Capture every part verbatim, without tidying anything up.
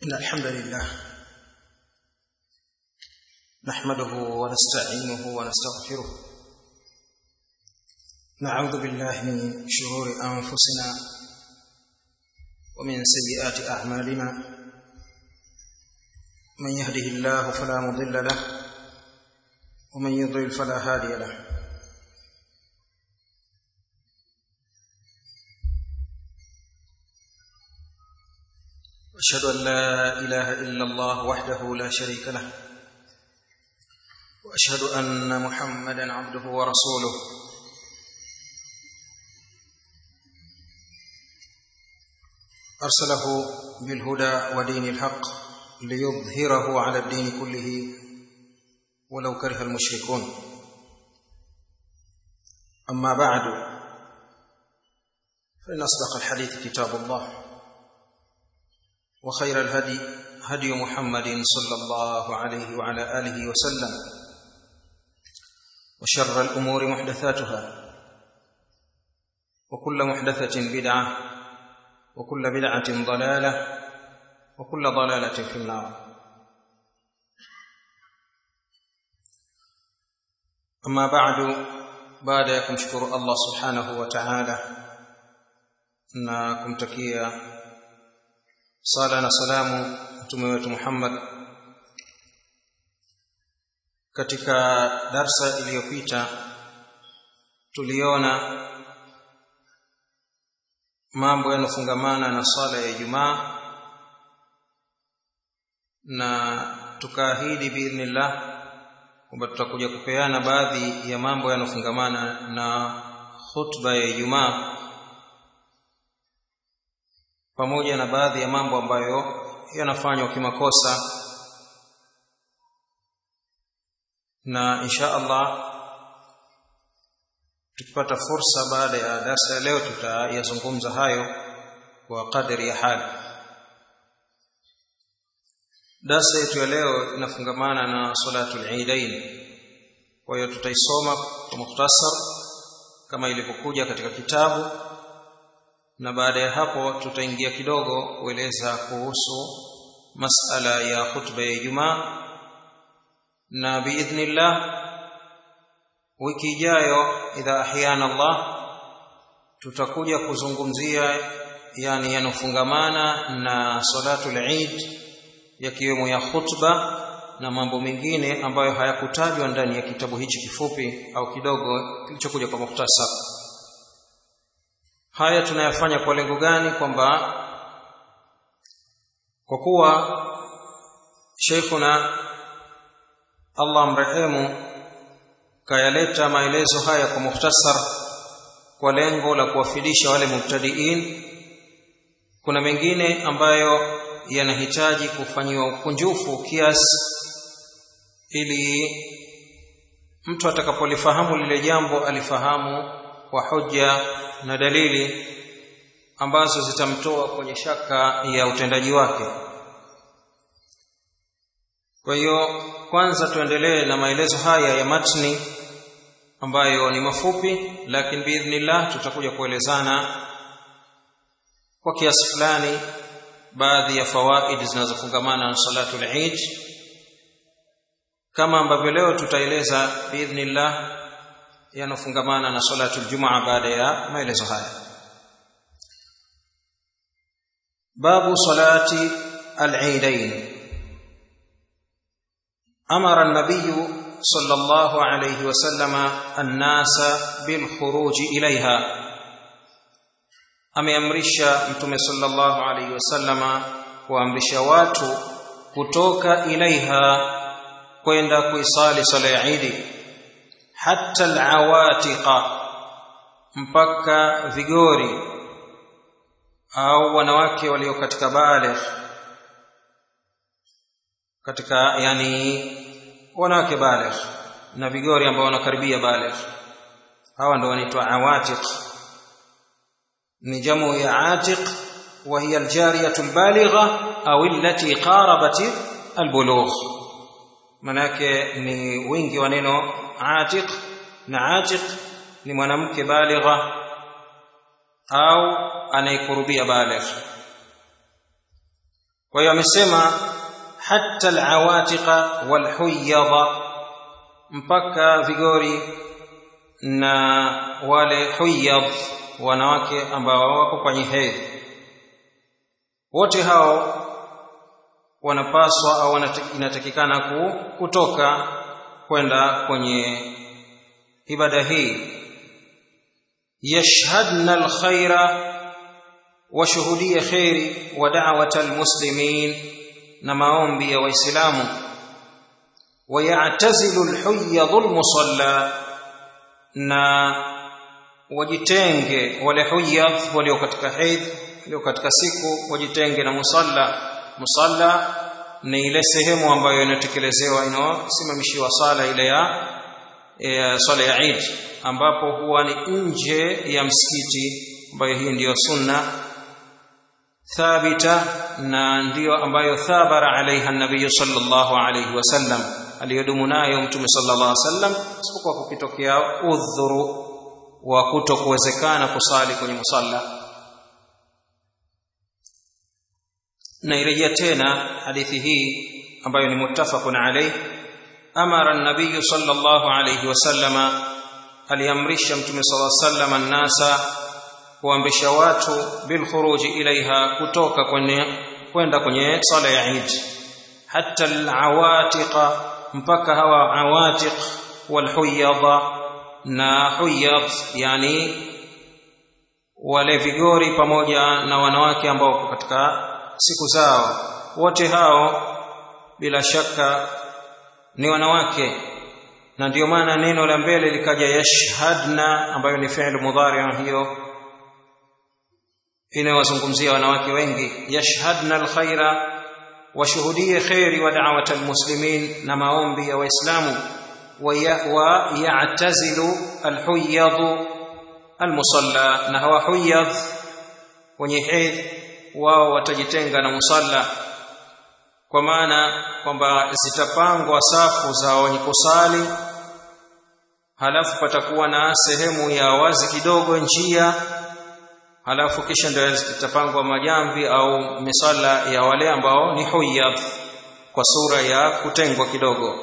إن الحمد لله نحمده ونستعينه ونستغفره نعوذ بالله من شرور أنفسنا ومن سيئات أعمالنا من يهده الله فلا مضل له ومن يضلل فلا هادي له أشهد أن لا إله إلا الله وحده لا شريك له وأشهد أن محمدًا عبده ورسوله أرسله بالهدى ودين الحق ليظهره على الدين كله ولو كره المشركون. أما بعد فإن أصدق الحديث كتاب الله وخير الهدي هدي محمد صلى الله عليه وعلى آله وسلم وشر الأمور محدثاتها وكل محدثة بدعة وكل بدعة ضلالة وكل ضلالة في النار. أما بعد بعد يكمشكر الله سبحانه وتعالى na kumtakia sala na salamu mtume wetu Muhammad. Katika darsa iliyopita tuliona mambo yanofungamana na sala ya Ijumaa na tukaahidi biidhnillah kwamba tutakuja kupeana baadhi ya mambo yanofungamana na khutba ya Ijumaa pamoja na baadhi ya mambo ambayo yanafanywa kimakosa, na insha Allah tukipata fursa baada ya darasa leo tutayazungumza hayo kwa kadri ya hali. Darasa yetu ya leo inafungamana na salatul Eidain, kwa hiyo tutaisoma kwa mukhtasar kama ilivyokuja katika kitabu, na baada ya hapo tutaingia kidogo kueleza kuhusu masala ya khutba ya Ijumaa, na biidhnillah wiki ijayo idha ahyana Allah tutakuja kuzungumzia yani yanofungamana na salatul Eid yakiwemo ya khutba na mambo mengine ambayo hayakutajwa ndani ya kitabu hichi kifupi au kidogo kilichokuja kwa mukhtasar. Haya tunayafanya kwa lengo gani? Kwamba kwa kuwa Sheikhuna Allah mrehemu kayaleta maelezo haya kwa mukhtasar kwa lengo la kuwafidisha wale mubtadiin, kuna mengine ambayo yanahitaji kufanyiwa ukunjufu kiasi ili mtu atakapolifahamu lile jambo alifahamu kwa hoja na dalili ambazo zitamtoa kwenye shaka ya utendaji wake. Kwa hiyo kwanza tuendelee na maelezo haya ya matni ambayo ni mafupi, lakini biidhnillah tutakuja kuelezana kwa kiasi fulani baadhi ya fawaid zinazofungamana na salatul Eid, kama ambavyo leo tutaeleza biidhnillah yanofungamana na salatul Jumaa baada ya maelezo haya. Babu salati al-Eidain. Amara an-nabiy sallallahu alayhi wa sallama an-nasa bil khuruj ilayha, ameamrisha mtume sallallahu alayhi wa sallama kuamrisha watu kutoka ilaiha kwenda kuisali sala ya Eid, hatta al-awatiqa, mpaka vigori au wanawake walio katika baligh, katika yani wanawake baligh na vigori ambao wanakaribia baligh, hawa ndio wanaitwa awatiq. Ni jamu ya atiq wa hiya al-jariyatu al-baligha au allati qarabat al-bulugh. Manake ni wingi wa neno atiq, na atiq ni mwanamke baligha au anayekurubia baligh. Kwa hiyo amesema hatta al-awatiqa wal-huyyadha, mpaka vigori na wale huyyadh, wanawake ambao wako kwenye hedhi, wote hao wanapaswa au inatakikana kutoka kwenda kwenye ibada hii. Yashhadna alkhaira, washuhudie khairi, wa da'wat almuslimin, na maombi ya waislamu. Wa ya'tazilu alhuyyadh almusalla, na wajitenge wale huyyadh walio katika hedhi, walio katika siku, wajitenge na musalla. Musalla ni ile sehemu ambayo inatekelezewa, inasimamishiwa sala ile ya e, sala ya Eid, ambapo huwa ni nje ya msikiti, ambayo hii ndiyo sunna thabita, na ndiyo ambayo thabara alaiha an-nabiy sallallahu alayhi wasallam, aliyodumu nayo mtume sallallahu alayhi wasallam, isipokuwa kukitokea udhuru wa kutokuwezekana kusali kwenye musalla. Na irejea tena hadithi hii ambayo ni muttafaqun alayh. Amara an-nabiy sallallahu alayhi wasallam, aliamrisha mtume sallallahu alayhi wasallam an-nasa, kuamrisha watu bil khuruj ilaiha, kutoka kwenye kwenda kwenye sala ya Eid. Hatta al-awatiqa, mpaka hawa awatiq wal huyyadha, na huyyadh yani wale vigori pamoja na wanawake ambao katika siku zao, wote hao bila shaka ni wanawake, na ndio maana neno la mbele likaja yashhadna, ambayo ni fi'l mudhari', hiyo inawazungumzia wanawake wengi. Yashhadna alkhaira, washuhudie khairi, wa da'wat almuslimin, na maombi ya waislamu. Wa ya'tazilu alhuyyadh almusalla, na hawa huyyadh wenye hedhi wao watajitenga na musalla, kwa maana kwamba zitapangwa safu za wenye kusali, halafu patakuwa na sehemu ya wazi kidogo njia, halafu kisha ndio zitapangwa majamvi au misalla ya wale ambao ni huyyadh, kwa sura ya kutengwa kidogo.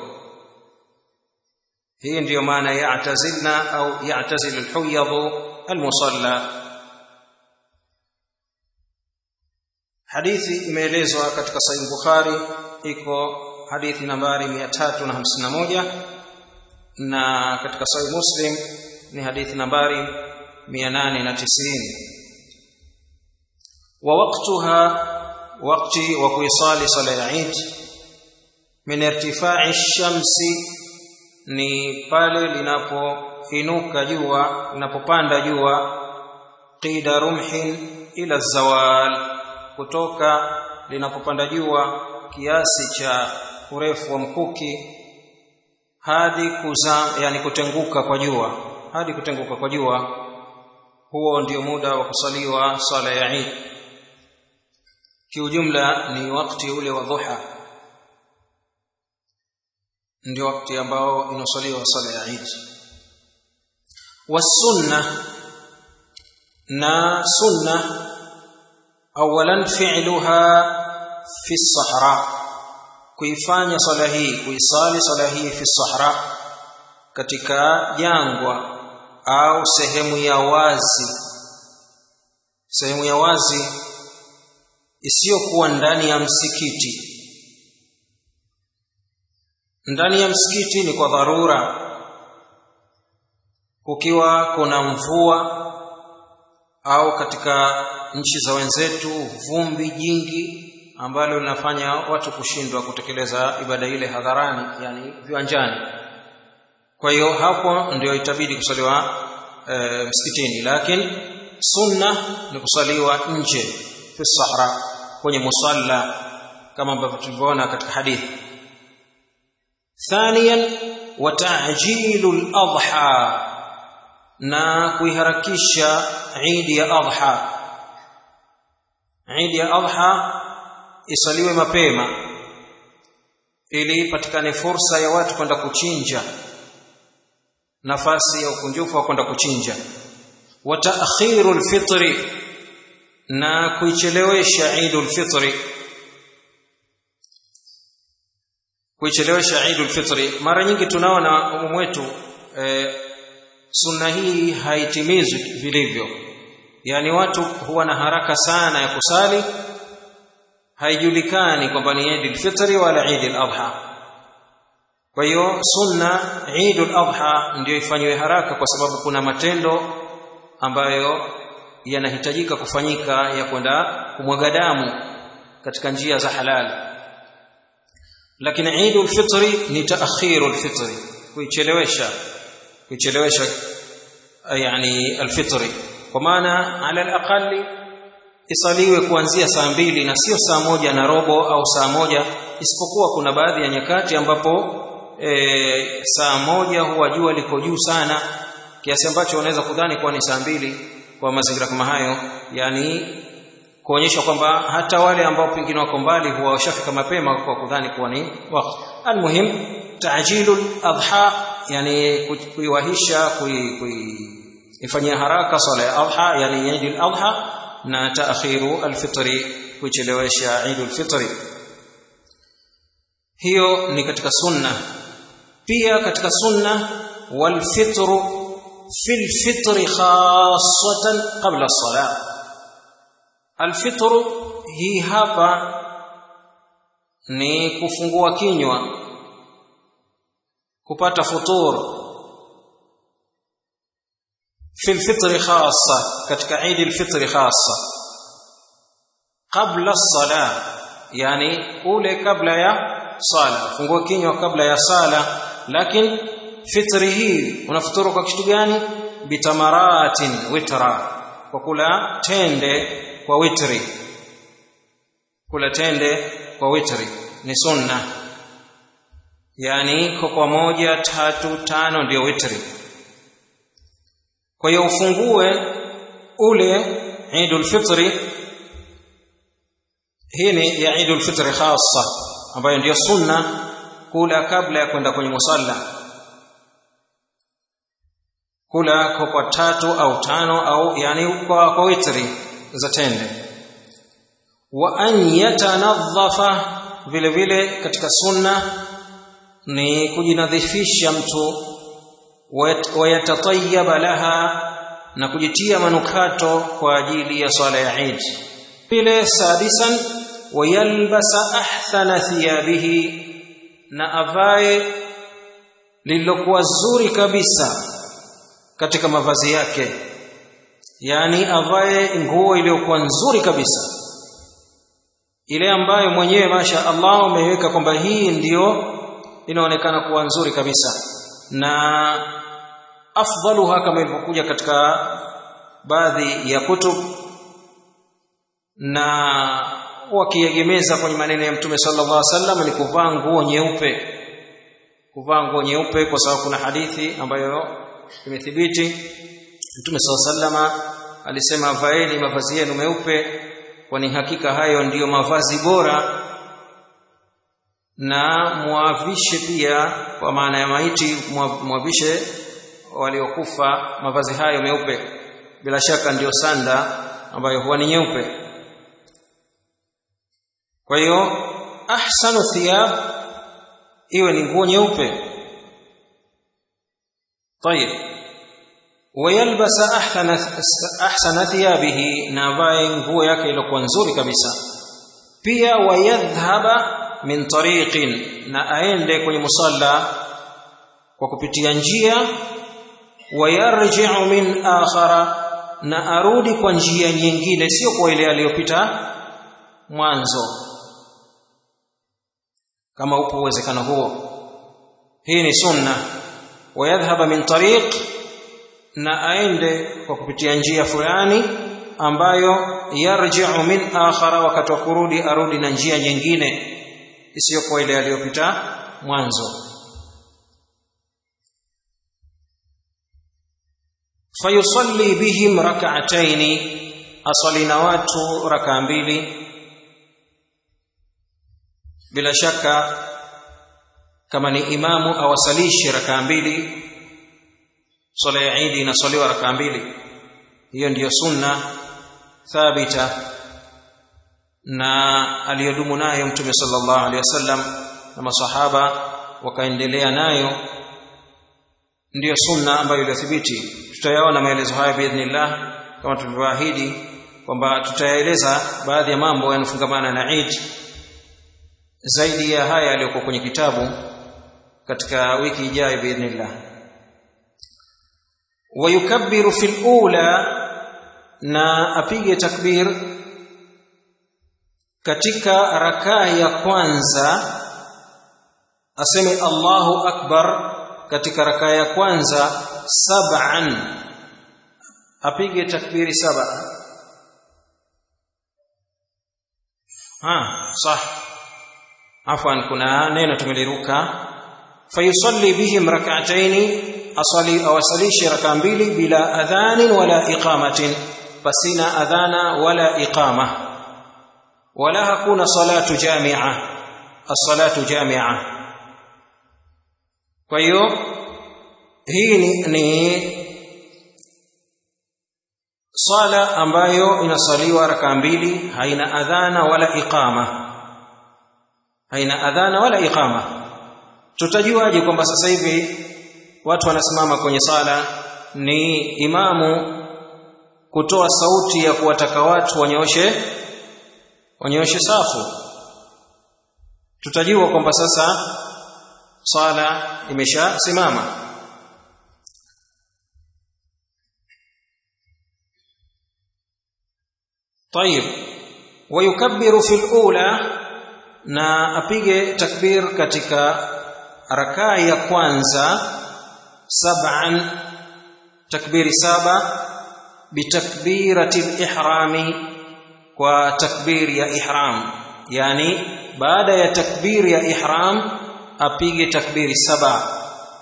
Hii ndiyo maana ya'tazilna au ya'tazilu alhuyyadh almusalla. Hadithi imeelezwa katika Sahih Bukhari, iko hadithi nambari mia tatu hamsini na moja, na katika Sahih Muslim ni hadithi nambari mia nane tisini. Wa waqtuha, waqti wa kuisali sala ya Eid, min irtifa'i shamsi, ni pale linapoinuka jua, linapopanda jua, qida rumhin ila zawal, kutoka linapopanda jua kiasi cha urefu wa mkuki hadi kuza, yani kutenguka kwa jua, hadi kutenguka kwa jua. Huo ndio muda wa kusaliwa sala ya Eid. Kiujumla ni wakati ule wa dhuha, ndio wakati ambao inasaliwa sala ya Eid. Wasunna, na sunna awalan fi'luha fi as-sahra, kuifanya sala hii, kuisali sala hii fi as-sahra, katika jangwa au sehemu ya wazi, sehemu ya wazi isiyokuwa ndani ya msikiti. Ndani ya msikiti ni kwa dharura, kukiwa kuna mvua au katika nchi za wenzetu vumbi jingi ambalo linafanya watu kushindwa kutekeleza ibada ile hadharani, yani viwanjani. Kwa hiyo hapo ndio itabidi kusaliwa e, msikitini, lakini sunna ni kusaliwa nje fi sahra, kwenye musalla, kama ambavyo tulivyoona katika hadithi. Thaniyan, wa ta'jilu al-adha, na kuiharakisha Eid ya Adha. Eid ya Adha isaliwe mapema ili patikane fursa ya watu kwenda kuchinja, nafasi ya ukunjufu wa kwenda kuchinja. Wa ta'khiru al-fitri, na kuichelewesha Eid al-fitri, kuichelewesha Eidul Fitri. Mara nyingi tunaona umumu wetu e, sunna hii haitimizwi vilivyo, yani watu huwa na haraka sana ya kusali, haijulikani kwamba ni Eidul Fitri wala Eidul Adha. Kwa hiyo sunna Eidul Adha ndio ifanywe haraka, kwa sababu kuna matendo ambayo yanahitajika kufanyika ya kwenda kumwaga damu katika njia za halali. Lakini Eidul Fitri ni taakhirul fitri, kuichelewesha kuichelewesha yani alfitri, kwa maana ala alaqali isaliwe kuanzia saa mbili na sio saa moja na robo au saa moja, isipokuwa kuna baadhi ya nyakati ambapo e, saa moja huwa jua liko juu sana kiasi ambacho unaweza kudhani kuwa ni saa mbili. Kwa mazingira kama hayo, yani kuonyesha kwamba hata wale ambao pengine wako mbali huwa washafika mapema kwa kudhani kuwa ni wakati. Almuhim ta'jilul adha, yani kuiwahisha, kuifanyia haraka swala ya adha, yani Eidul Adha, na ta'khiru alfitri, kuichelewesha Eidul Fitri. Hiyo ni katika sunna. Pia katika sunna wal fitru fil fitri khassatan qabla as-salah. Alfitru hii hapa ni kufungua kinywa, kupata futur fil fitri khassa, katika Eid al-Fitri khassa qabla as-salah, yani ule kabla ya sala, fungua kinywa kabla ya sala. Lakini fitri hii unafuturu kwa kitu gani? Bitamaratin witra, kwa kula tende kwa witri. Kula tende kwa witri ni sunna, yani kwa moja, tatu, tano ndio witri. Kwa hiyo ufungue ule Eidul Fitri, hii ni ya Eidul Fitri khassa ambayo ndio sunna, kula kabla ya kwenda kwenye musalla, kula kwa tatu au tano au yani kwa, kwa witri za tende. Wa an yatanadhafa, vile vile katika sunna ni kujinadhifisha mtu, wa yatatayyaba laha, na kujitia manukato kwa ajili ya swala ya Eid. Vile sadisan wa yalbasa ahsana thiyabihi, na avae lililokuwa zuri kabisa katika mavazi yake, yani avae nguo iliyokuwa nzuri kabisa, ile ambayo mwenyewe masha Allah umeweka kwamba hii ndiyo inaonekana kuwa nzuri kabisa. Na afdaluha, kama ilivyokuja katika baadhi ya kutub na wakiegemeza kwenye maneno ya Mtume sallallahu alaihi wasallam, ni kuvaa nguo nyeupe. Kuvaa nguo nyeupe kwa sababu kuna hadithi ambayo imethibiti, Mtume sallallahu alaihi wasallam alisema, vaeni mavazi yenu meupe, kwani hakika hayo ndiyo mavazi bora, na muavishe pia, kwa maana ya maiti, muavishe waliokufa mavazi hayo meupe. Bila shaka ndiyo sanda ambayo huwa ni nyeupe. Kwa hiyo ahsanu thiyab iwe ni nguo nyeupe. Tayeb, wayalbasa ahsana ahsana thiyabihi, na vae nguo yake iliyokuwa nzuri kabisa. Pia wayadhhaba min tariqin, na aende kwenye musalla kwa kupitia njia. Wayarji'u min akhara, na arudi kwa njia nyingine, sio kwa ile aliyopita mwanzo, kama upo uwezekano huo. Hii ni sunna. Wayadhhaba min tariq, na aende kwa kupitia njia fulani ambayo yarji'u min akhara, wakati wa kurudi arudi na njia nyingine isiyokuwa ile aliyopita mwanzo. Fayusalli bihim rak'atayn, asali na watu raka mbili. Bila shaka kama ni imamu awasalishi raka mbili, swala ya Eid inasaliwa raka mbili. Hiyo ndiyo sunna thabita na aliyodumu nayo Mtume sallallahu alaihi wasallam, na masahaba wakaendelea nayo ndiyo sunna ambayo ilithibiti. Tutayaona maelezo haya biidhnillah kama tulivyoahidi kwamba tutayaeleza baadhi ya mambo yanofungamana na Eid zaidi ya haya yaliyokuwa kwenye kitabu katika wiki ijayo biidhnillah. Wayukabbiru fil ula, na apige takbir katika rakaa ya kwanza, aseme Allahu akbar katika rakaa ya kwanza sab'an, apige takbiri saba. ha sah afwan kuna neno tumeliruka. Fayusalli bihim rak'atayn, asali aw asalishi rakaa mbili bila adhanin wala iqamatin, fasina adhana wala iqama, wala hakuna salatu jami'a, as-salatu jami'a. Kwa hiyo hii ni, ni sala ambayo inasaliwa rakaa mbili, haina adhana wala iqama, haina adhana wala iqama. Tutajuaje kwamba sasa hivi watu wanasimama kwenye sala? Ni imamu kutoa sauti ya kuwataka watu wanyoshe wanyoshe safu. Tutajua kwamba sasa sala imeshasimama. طيب ويكبر في الأولى, na apige takbir katika rakaa ya kwanza sab'an, takbiri saba, bitakbirati al-ihrami, kwa takbiri ya ihram, yani baada ya takbiri ya ihram apige takbiri saba.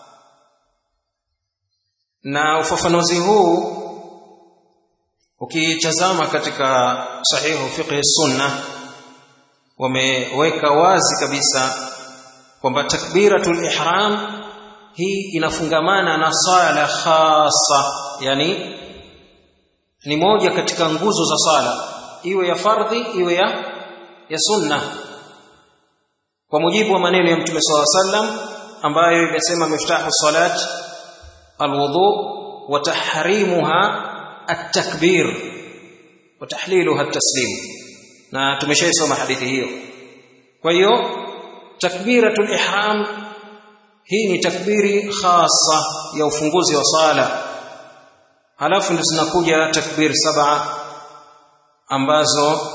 Na ufafanuzi huu ukitazama katika sahihu fiqh sunna wameweka wazi kabisa kwamba takbiratul ihram hii inafungamana na sala khassa, yani ni moja katika nguzo za sala, iwe ya fardhi iwe ya ya sunna, kwa mujibu wa maneno ya Mtume sallallahu alaihi wasallam ambayo imesema miftahu salat alwudu wa tahrimuha at-takbir wa tahliluha at-taslim, na tumeshaisoma hadithi hiyo. Kwa hiyo takbiratul ihram hii ni takbiri khasa ya ufunguzi wa sala, halafu ndio zinakuja takbir saba ambazo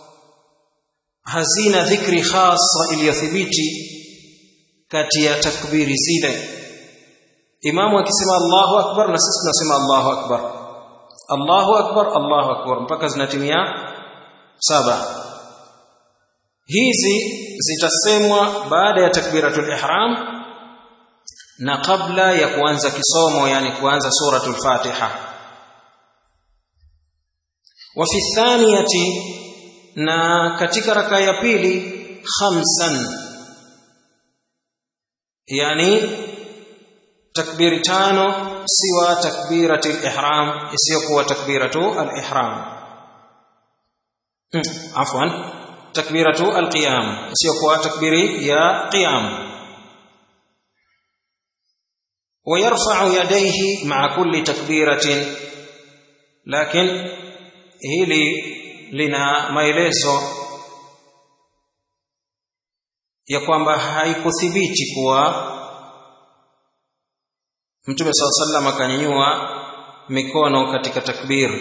hazina dhikri khasa iliyothibiti kati ya takbiri zile. Imamu akisema Allahu akbar na sisi tunasema Allahu akbar, Allahu akbar, Allahu akbar mpaka zinatimia saba. Hizi zitasemwa baada ya takbiratul ihram na kabla ya kuanza kisomo, yani kuanza suratul Fatiha. Wa fi thaniyati, na katika rakaa ya pili khamsan, yani takbiri tano siwa takbiratul ihram, isiyokuwa takbiratu al-ihram. hmm, afwan takbiratu al-qiyam, isiyokuwa takbiri ya qiyam. ويرفع يديه مع كل تكبيرة, لكن hili lina maelezo ya kwamba haikuthibiti kuwa Mtume sallallahu alaihi wasallam akanyanyua mikono katika takbir.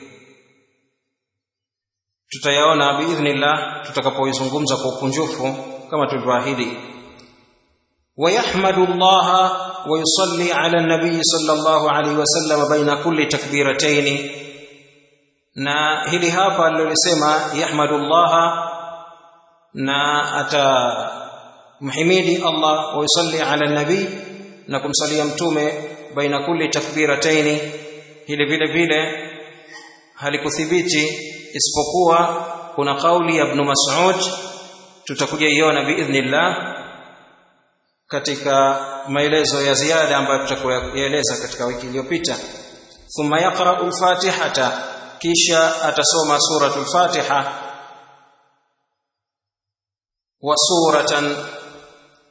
Tutayaona biidhnillah tutakapoizungumza kwa ukunjufu kama tulivyoahidi. ويحمد الله ويصلي على النبي صلى الله عليه وسلم بين كل تكبيرتين, na hili hapa alilolisema yahmadullah, na atamhimidi Allah, wa yusalli ala nabi, na kumsalia mtume baina kulli takbirataini, hili vile vile halikuthibiti isipokuwa kuna kauli ya Ibn Mas'ud, tutakuja iona biidhnillah katika maelezo ya ziada ambayo tutakueleza katika wiki iliyopita. Thumma yaqra'u al-Fatihata, kisha atasoma suratul Fatiha, wa suratan,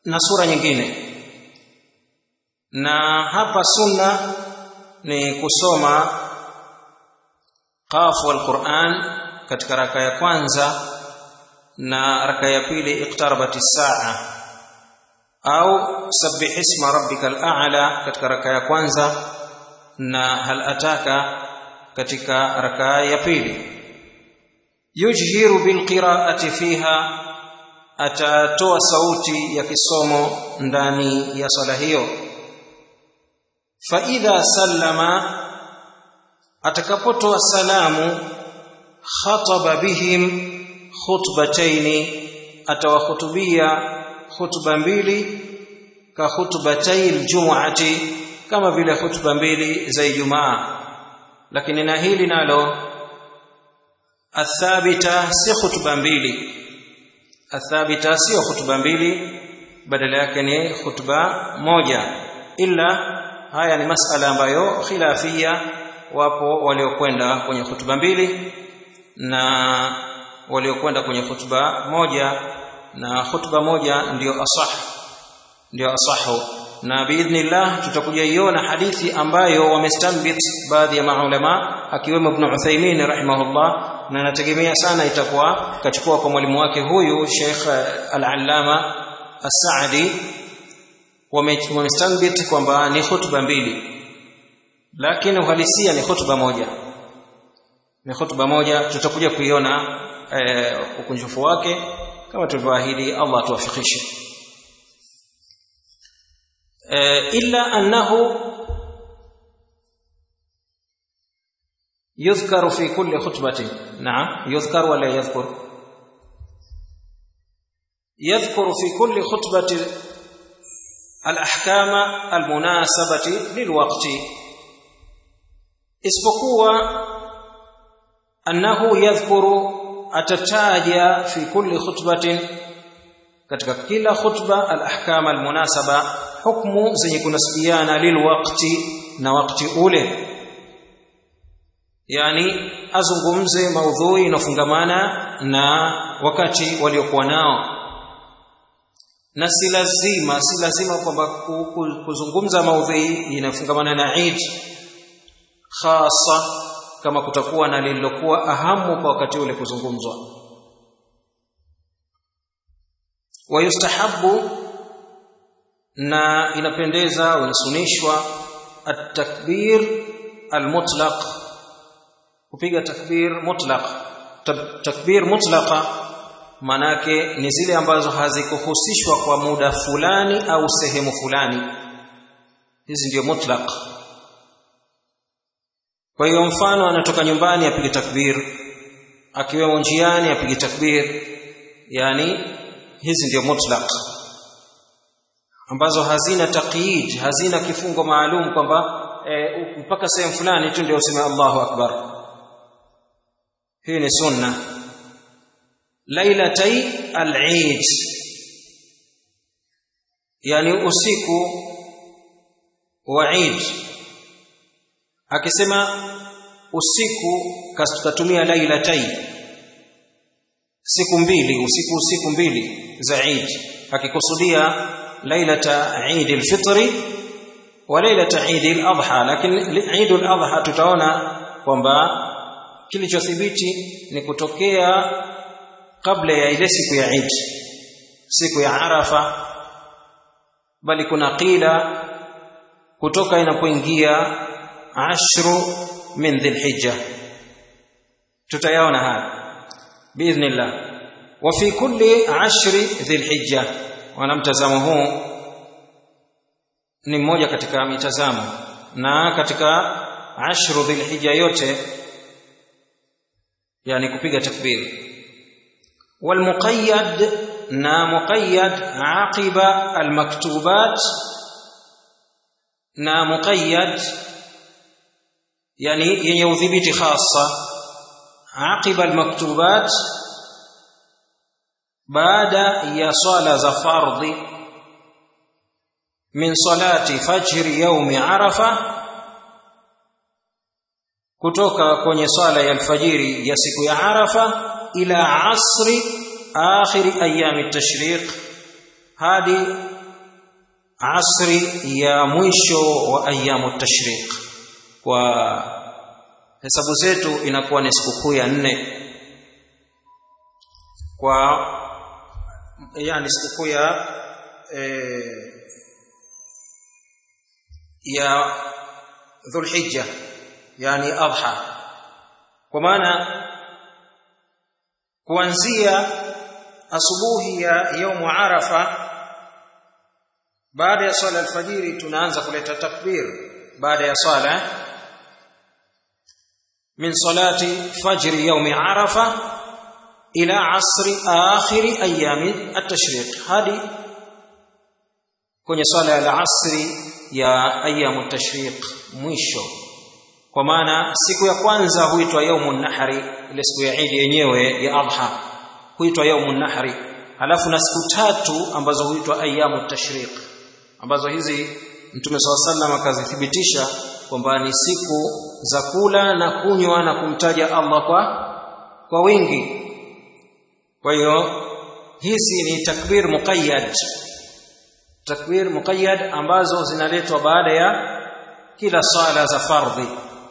na sura nyingine. Na hapa sunna ni kusoma qafu al-Qur'an katika raka ya kwanza na raka ya pili iqtarabatis saa, au sabbih isma rabbikal a'la katika raka ya kwanza na hal ataka katika raka ya pili. Yujhiru bil qira'ati fiha, atatoa sauti ya kisomo ndani ya sala hiyo. Fa idha sallama, atakapotoa salamu, khataba bihim khutbataini, atawakhutubia khutba mbili, ka khutbatay aljum'ati, kama vile khutba mbili za Ijumaa. Lakini na hili nalo athabita si khutba mbili, athabita sio khutba mbili, badala yake ni khutba moja. Ila haya ni masala ambayo khilafia, wapo waliokwenda kwenye khutba mbili na waliokwenda kwenye khutba moja, na khutba moja ndio asah, ndio asahu. Na biidhnillah tutakuja iona hadithi ambayo wamestambit baadhi ya maulama akiwemo Ibn Uthaymeen rahimahullah, na nategemea sana itakuwa kachukua kwa mwalimu wake huyu Sheikh Al-Allama As-Saadi, wamestambit kwamba ni khutba mbili, lakini uhalisia ni khutba moja, ni khutba moja. Tutakuja kuiona eh, ukunjufu wake kama tulivyoahidi. Allah tuwafikishe. إلا أنه يذكر في كل خطبة. نعم يذكر ولا يذكر؟ يذكر في كل خطبة الأحكام المناسبة للوقت، isipokuwa أنه يذكر atataja في كل خطبة, katika kila khutba, al-ahkam al-munasaba, hukumu zenye kunasibiana lilwaqti, na wakati ule. Yani azungumze maudhui inafungamana na wakati waliokuwa nao, na si lazima si lazima kwamba kuzungumza maudhui inafungamana na Eid khasa, kama kutakuwa na lililokuwa ahamu kwa wakati ule kuzungumzwa. Wayustahabu, na inapendeza unasunishwa, at-takbir al-mutlaq, kupiga takbir mutlaq. Takbir mutlaqa manake ni zile ambazo hazikuhusishwa kwa muda fulani au sehemu fulani, hizi ndio mutlaq. Kwa hiyo mfano anatoka nyumbani apige takbir, akiwa njiani apige takbir, yani hizi ndio mutlaq ambazo hazina taqyid, hazina kifungo maalum kwamba e, mpaka sehemu fulani tu ndio useme Allahu akbar. Hii ni sunna. Lailatay al-Eid, yani usiku wa Eid. Akisema usiku katumia lailatay, siku mbili, usiku usiku mbili za Eid, akikusudia lailata Eid al-Fitr wa lailata Eid al-Adha. Lakini Eid al-Adha tutaona kwamba kilichothibiti ni kutokea kabla ya ile siku ya Eid, siku ya Arafa, bali kuna qila kutoka inapoingia ashru min dhilhijja. Tutayaona haya biidhnillah. Wa fi kulli ashri dhilhijja, wana mtazamo huu ni mmoja katika mitazamo, na katika ashru dhilhijja yote yani kupiga takbir. Wal muqayyad, na muqayyad aqiba al maktubat, na muqayyad yani yenye udhibiti khassa, aqiba al maktubat, baada ya swala za fardhi, min salati fajri yaumi Arafa, kutoka kwenye swala ya alfajiri ya siku ya Arafa, ila asri akhiri ayami tashriq, hadi asri ya mwisho wa ayamu tashriq. Kwa hesabu zetu inakuwa ni sikukuu ya nne, kwa yani sikukuu ya e, ya Dhulhijja, yani Adha. Kwa maana kuanzia asubuhi ya yaumu Arafa, baada ya swala alfajiri tunaanza kuleta takbir. Baada ya swala min salati fajri yaumi Arafa ila asri akhiri ayami at-tashriq, hadi kwenye swala ya asri ya ayamu tashriq mwisho. Kwa maana siku ya kwanza huitwa yaumun nahri, ile siku ya Eid yenyewe ya Adha huitwa yaumun nahri, halafu na siku tatu ambazo huitwa ayamu tashriq, ambazo hizi Mtume swalla sallam akazithibitisha kwamba ni siku za kula na kunywa na kumtaja Allah kwa kwa wingi. Kwa hiyo hizi ni takbir muqayyad, takbir muqayyad ambazo zinaletwa baada ya kila sala za fardhi.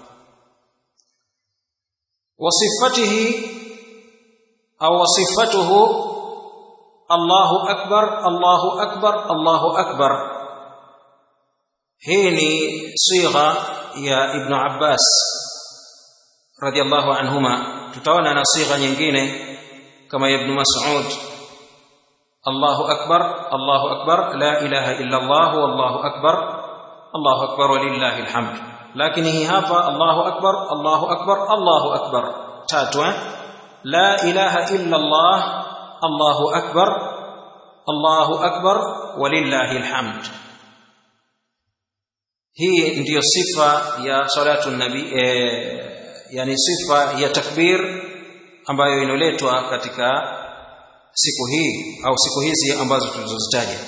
Wasifatihi au wasifatuhu Allahu akbar, Allahu akbar, Allahu akbar. Hii ni sigha ya Ibn Abbas radiyallahu anhuma. Tutaona na sigha nyingine kama Ibn Mas'ud, Allahu akbar, Allahu akbar, la ilaha illa Allah, wallahu akbar, Allahu akbar walillahi alhamd. Lakini hii hapa Allahu akbar, Allahu akbar, Allahu akbar tatu, eh? La ilaha illa Allah, Allahu akbar, Allahu akbar walillahi alhamd. Hii ndiyo sifa ya salatu nabi, eh, yani sifa ya takbir ambayo inoletwa katika siku hii au siku hizi ambazo tulizozitaja.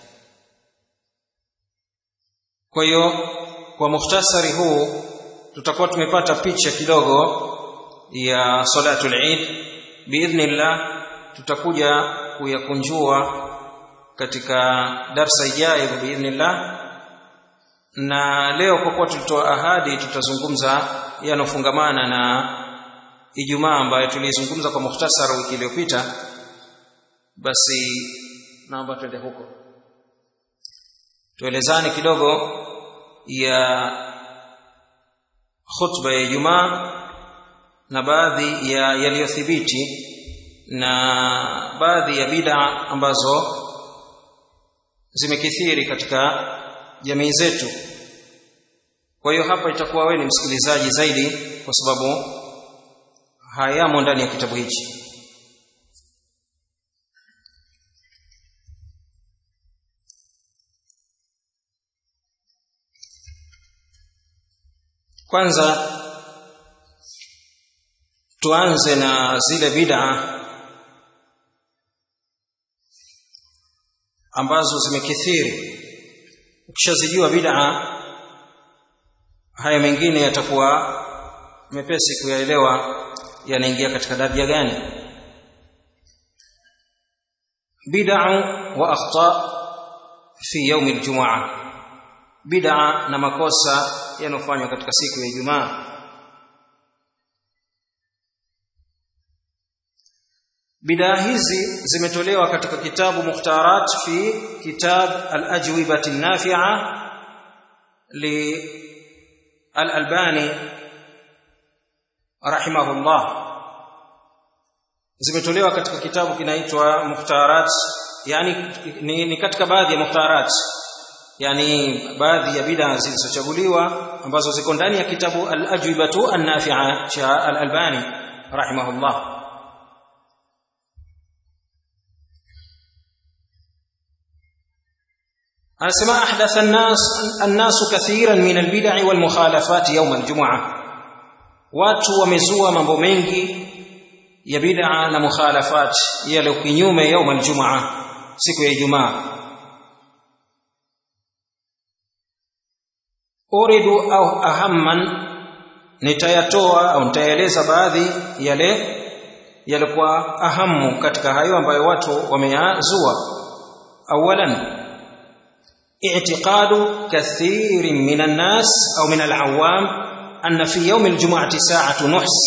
Kwa hiyo kwa mukhtasari huu tutakuwa tumepata picha kidogo ya salatul Eid. Biidhnillah tutakuja kuyakunjua katika darsa ijayo biidhnillah. Na leo kwa kuwa tulitoa ahadi tutazungumza yanofungamana na Ijumaa ambayo tulizungumza kwa mukhtasari wiki iliyopita, basi naomba twende huko tuelezane kidogo ya khutba ya Ijumaa na baadhi ya yaliyothibiti na baadhi ya bid'a ambazo zimekithiri katika jamii zetu. Kwa hiyo hapa itakuwa wewe ni msikilizaji zaidi, kwa sababu hayamo ndani ya kitabu hichi. Kwanza tuanze na zile bid'a ambazo zimekithiri. Ukishazijua bid'a, haya mengine yatakuwa mepesi kuyaelewa yanaingia katika daraja gani. Bid'a wa akhta fi yawm al-jum'ah, bid'a na makosa yanofanywa katika siku ya Ijumaa. Bid'a hizi zimetolewa katika kitabu Mukhtarat fi kitab al-ajwibati an-nafi'a li al-Albani rahimahullah. Zimetolewa katika kitabu kinaitwa Mukhtarat, yani ni, ni katika baadhi ya mukhtarat, yani baadhi ya bid'a zilizochaguliwa ambazo ziko ndani ya kitabu al-ajwibatu an-nafi'a cha al-Albani rahimahullah. أسماء أحدث الناس الناس كثيرا من البدع والمخالفات يوم الجمعة. watu wamezua mambo mengi ya bid'a na mukhalafat yale kinyume يوم الجمعة, siku ya Ijumaa. Uridu au ahamman, nitayatoa au nitaeleza baadhi yale yalikuwa ahamu katika hayo ambayo watu wameyazua. Awalan, i'tiqadu kathirin minan nas au min al-awam anna fi yawm al-jum'ati sa'atu nuhs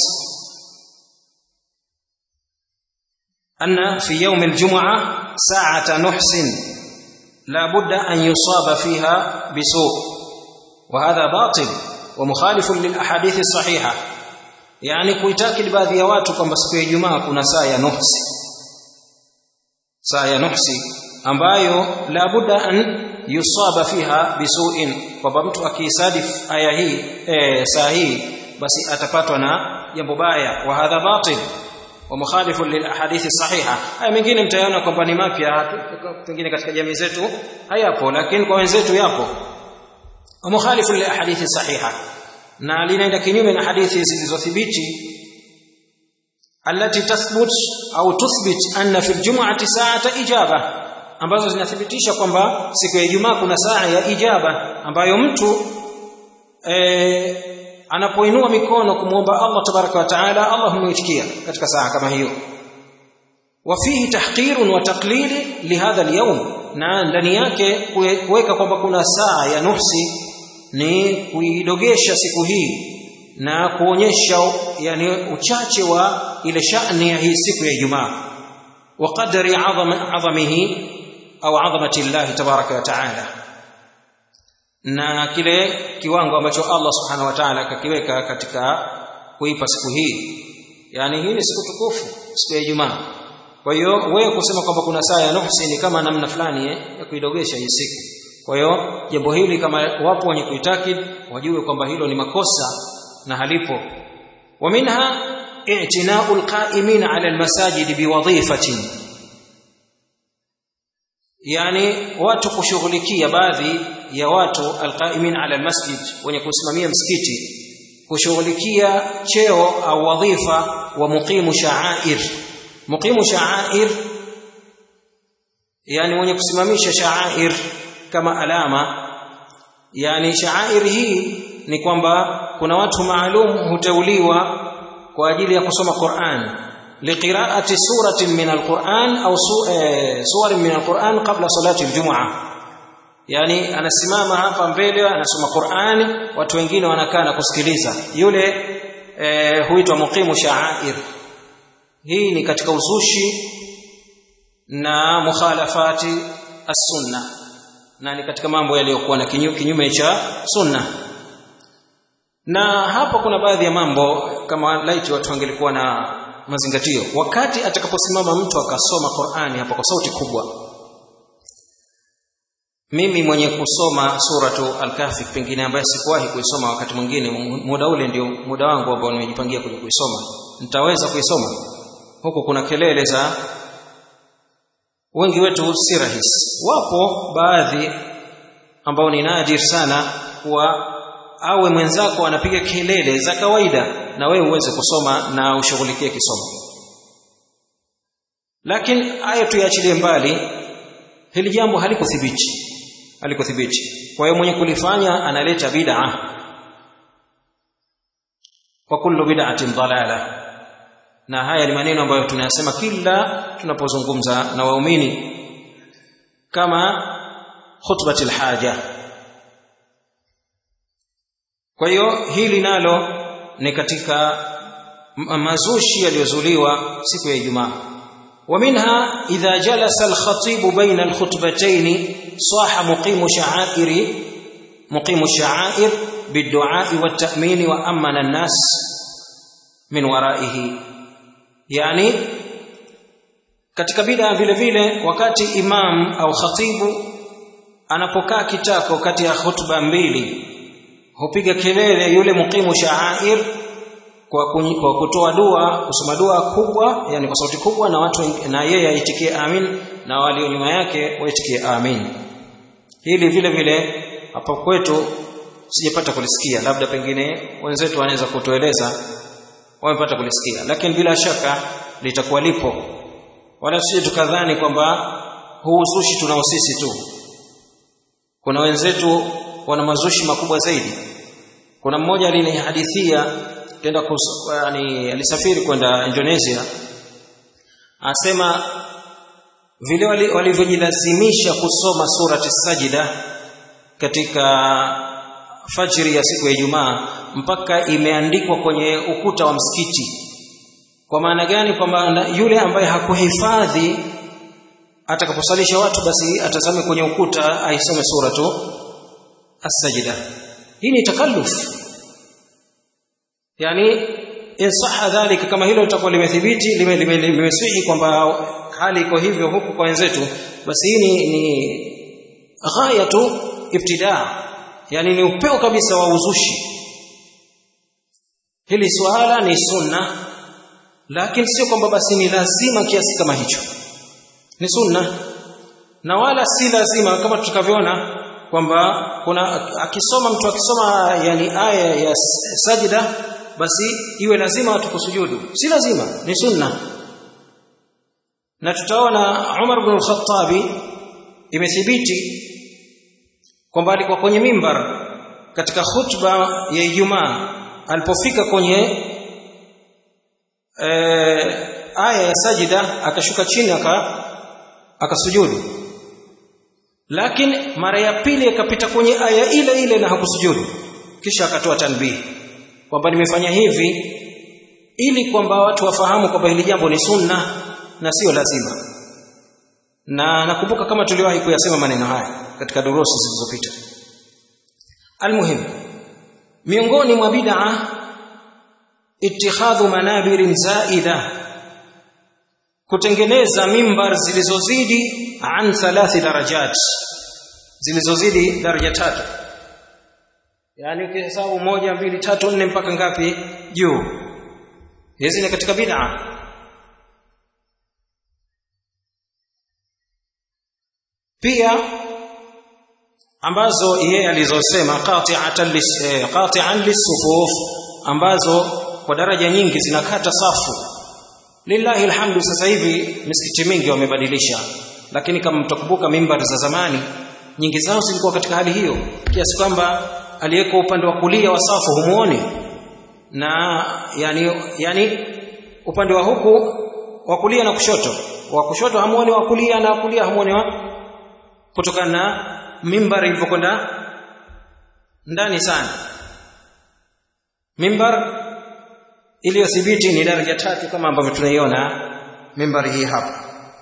anna fi yawm al-jum'ah sa'ata nuhsin la budda an yusaba fiha bisu' وهذا باطل ومخالف للاحاديث الصحيحه. يعني kuitakidi baadhi ya watu kwamba siku ya Ijumaa kuna saa ya nuhsi, saa ya nuhsi ambayo la budda an yusaba fiha bisu'in, kwamba mtu akisadif aya hii eh, saa hii basi atapatwa na jambo baya. Wa hadha batil wa mukhalifu lil ahadith sahiha. Haya mengine mtaona kwamba ni mapya, pengine katika jamii zetu hayapo, lakini kwa wenzetu yapo. Wa mukhalifu lil ahadith sahiha, na linaenda kinyume na hadithi zilizothibiti allati tathbut au tuthbit anna fi aljum'ati sa'ata ijaba, ambazo zinathibitisha kwamba siku ya Ijumaa kuna saa ya ijaba ambayo mtu e, anapoinua mikono kumuomba Allah tabaraka wa taala Allah humwitikia katika saa kama hiyo. Wa fihi tahqirun wa taqlil li hadha al-yawm, na ndani yake kuweka kwamba kuna saa ya nuhsi ni kuidogesha siku hii na kuonyesha yani uchache wa ile shani ya hii siku ya Ijumaa, wa qadri azamihi au azamati Allah tabaraka wa taala, na kile kiwango ambacho Allah subhanahu wa ta'ala akakiweka katika kuipa siku hii. Yani hii ni siku tukufu, siku ya Ijumaa. Kwa hiyo wewe kusema kwamba kuna saa ya nuhsi ni kama namna fulani ya kuidogesha hii siku. Kwa hiyo jambo hili kama wapo wenye kuitakid wajue kwamba hilo ni makosa na halipo. Wa minha i'tina'u al-qa'imin 'ala al-masajid biwadhifatin, yani watu kushughulikia, baadhi ya watu al-qa'imin 'ala al-masjid, wenye kusimamia msikiti, kushughulikia cheo au wadhifa wa muqimu sha'air. Muqimu sha'air yani mwenye kusimamisha sha'air kama alama. Yani sha'air hii ni kwamba kuna watu maalum huteuliwa kwa ajili ya kusoma Qur'an, liqira'ati suratin min al-Qur'an au suwarin min al-Qur'an qabla salati al-jum'ah. Yani anasimama hapa mbele anasoma Qur'ani, watu wengine wanakaa na kusikiliza, yule e, huitwa muqimu sha'air. Hii ni katika uzushi na mukhalafati as-sunnah, na ni katika mambo yaliyokuwa na kinyume cha sunna. Na hapa kuna baadhi ya mambo kama laiti watu wangelikuwa na mazingatio wakati atakaposimama mtu akasoma Qur'ani hapa kwa sauti kubwa. Mimi mwenye kusoma suratu al-Kahfi pengine ambaye sikuwahi kuisoma, wakati mwingine muda ule ndio muda wangu ambao nimejipangia kuja kuisoma, nitaweza kuisoma. Huko kuna kelele za wengi wetu si rahisi. Wapo baadhi ambao ni nadir sana kuwa awe mwenzako anapiga kelele za kawaida na wewe uweze kusoma na ushughulikie kisomo. Lakini aya tuiachilie mbali, hili jambo halikuthibiti, halikuthibiti. Kwa hiyo mwenye kulifanya analeta bid'a, wa kullu bid'atin dalala. Na haya ni maneno ambayo tunayasema kila tunapozungumza na waumini kama khutbatul haja. Kwa hiyo hili nalo ni katika mazushi yaliyozuliwa siku ya Ijumaa. Wa minha idha jalasa al-khatib baina al-khutbatayn saha muqimu sha'airi muqimu sha'air bid-du'a wat-ta'min wa amana an-nas min waraihi. Yani katika bid'a vile vile wakati imam au khatibu anapokaa kitako kati ya khutba mbili hupiga kelele yule muqimu sha'air kwa, kwa kutoa dua, kusoma dua kubwa, yani kwa sauti kubwa, na watu na yeye aitikie amin na walio nyuma yake waitikie amin. Hili vile vile hapa kwetu sijapata kulisikia, labda pengine wenzetu wanaweza kutueleza wamepata kulisikia, lakini bila shaka litakuwa lipo, wala sisi tukadhani kwamba huu uzushi tunao sisi tu. Kuna wenzetu wana mazushi makubwa zaidi. Kuna mmoja alinihadithia kenda yani alisafiri kwenda Indonesia, asema vile walivyojilazimisha kusoma surati Sajida katika fajiri ya siku ya Ijumaa mpaka imeandikwa kwenye ukuta wa msikiti. Kwa maana gani? Kwamba yule ambaye hakuhifadhi atakaposalisha watu basi atazame kwenye ukuta aisome suratu as-sajda. Hii ni takalluf. Yani in sahha dhalika, kama hilo litakuwa limethibiti limesihi kwamba hali iko hivyo huku kwa wenzetu, basi hii ni, ni ghayatu ibtidaa, yani ni upeo kabisa wa uzushi. Hili swala ni sunna, lakini sio kwamba basi ni lazima kiasi kama hicho. Ni sunna na wala si lazima kama tutakavyoona kwamba kuna akisoma mtu akisoma yani aya ya sajida basi iwe lazima watu kusujudu. Si lazima, ni sunna. Na tutaona Umar ibn al-Khattab imethibiti kwamba alikuwa kwenye mimbar katika khutba ya Ijumaa, alipofika kwenye e, aya ya sajida akashuka chini aka akasujudu, lakini mara ya pili akapita kwenye aya ile ile na hakusujudu, kisha akatoa tanbihi kwamba nimefanya hivi ili kwamba watu wafahamu kwamba hili jambo ni sunna na sio lazima. Na nakumbuka kama tuliwahi kuyasema maneno haya katika durusi zilizopita. Almuhim, miongoni mwa bid'a ittikhadhu manabirin zaida, kutengeneza mimbar zilizozidi an thalathi darajat, zilizozidi daraja tatu. Yani ukihesabu moja, mbili, tatu, nne mpaka ngapi juu, hizi ni katika bid'a. Pia ambazo yeye alizosema qati'atan lis qati'an lisufuf, ambazo kwa daraja nyingi zinakata safu. Lillahi alhamdu, sasa hivi misikiti mingi wamebadilisha, lakini kama mtakumbuka mimbari za zamani nyingi zao zilikuwa katika hali hiyo, kiasi kwamba aliyeko upande wa kulia wa safu humuoni, na yani yani upande wa huku wa kulia na kushoto, wa kushoto hamuoni wa kulia na kulia hamuoni wa, kutokana na mimbari ilivyokwenda ndani sana. Mimbar iliyothibiti ni daraja tatu kama ambavyo tunaiona mimbari hii hapa.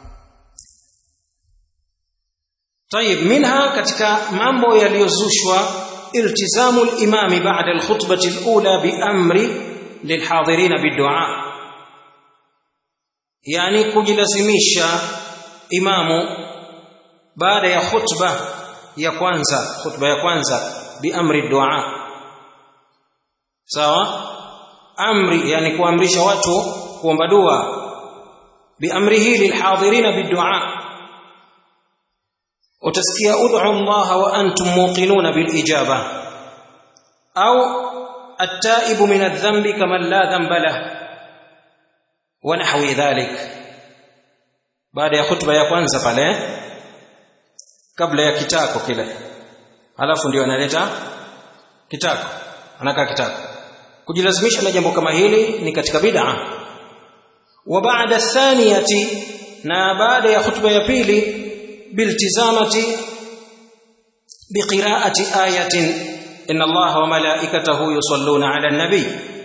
Tayib, minha katika mambo yaliyozushwa iltizamu al-imam ba'da al-khutbati al-ula bi amri lilhadirin bid-du'a, yani kujilazimisha imamu baada ya khutba ya kwanza, khutba ya kwanza bi amri du'a. Sawa? Amri yani kuamrisha watu kuomba dua, bi amrihi lilhadirin bid-du'a. Utasikia ud'u Allah wa antum muqinuna bil ijaba, au at-taibu min adh-dhanbi kama la dhanba lahu wa nahwi dhalik. Baada ya khutba ya kwanza pale, kabla ya kitako kile, halafu ndio analeta kitako, anakaa kitako. Kujilazimisha na jambo kama hili ni katika bid'a. Wa ba'da thaniyati, na baada ya khutba ya pili, biltizamati biqira'ati ayatin inna Allaha wa malaikatahu yusalluna 'ala an-nabi.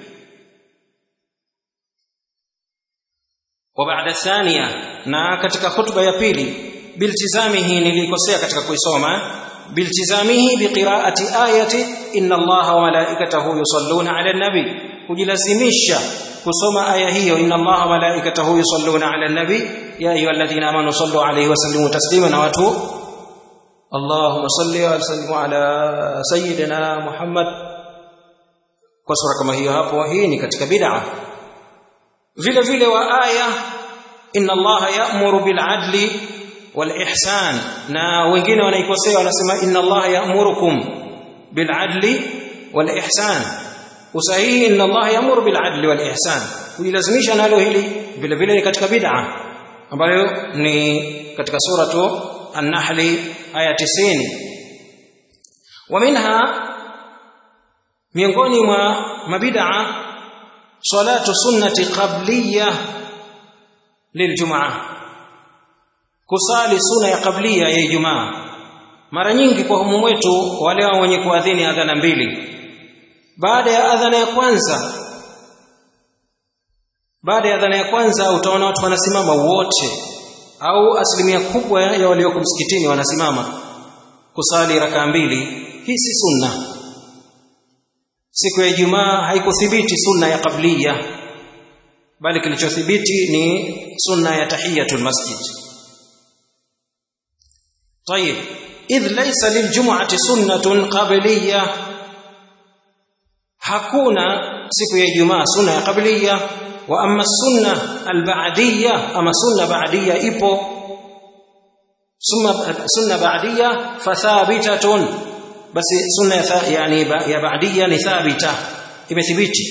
Wa ba'da thaniya, na katika khutba ya pili, biltizamihi, nilikosea katika kuisoma, biltizamihi biqira'ati ayati inna Allaha wa malaikatahu yusalluna 'ala an-nabi, kujilazimisha kusoma aya hiyo, inna Allaha wa malaikatahu yusalluna 'ala an-nabi ya ayyuhalladhina amanu sallu 'alayhi wa sallimu taslima, na watu Allahumma salli wa sallim ala sayyidina Muhammad kwa sura kama hiyo hapo. Hii ni katika bid'a. Vile vile wa aya inna Allaha ya'muru bil 'adli wal ihsan, na wengine wanaikosea wanasema inna Allaha ya'murukum bil 'adli wal ihsan. Usahihi inna Allaha ya'muru bil 'adli wal ihsan, kujilazimisha nalo hili vile vile ni katika bid'a, ambayo ni katika suratu An-Nahl aya tisini. Wa minha, miongoni mwa mabid'a, salatu sunnati qabliyah liljum'ah, kusali sunna ya qabliya ya Ijumaa. mara nyingi kwa humu wetu wale wenye kuadhini adhana mbili, baada ya adhana ya kwanza baada ya adhana ya kwanza utaona watu wanasimama wote, au asilimia kubwa ya walioko msikitini wanasimama kusali raka mbili. Hii si sunna. Siku ya Ijumaa haikuthibiti sunna ya qabliya, bali kilichothibiti ni sunna ya tahiyatul masjid. طيب idh laysa liljum'ati sunnatun qabliya, hakuna siku ya Ijumaa sunna ya qabliya. Wa amma sunna alba'diyya, ama sunna ba'diyya ipo. sunna sunna ba'diyya fathabitatun, basi sunna yani ya ba'diyya ni thabita, imethibiti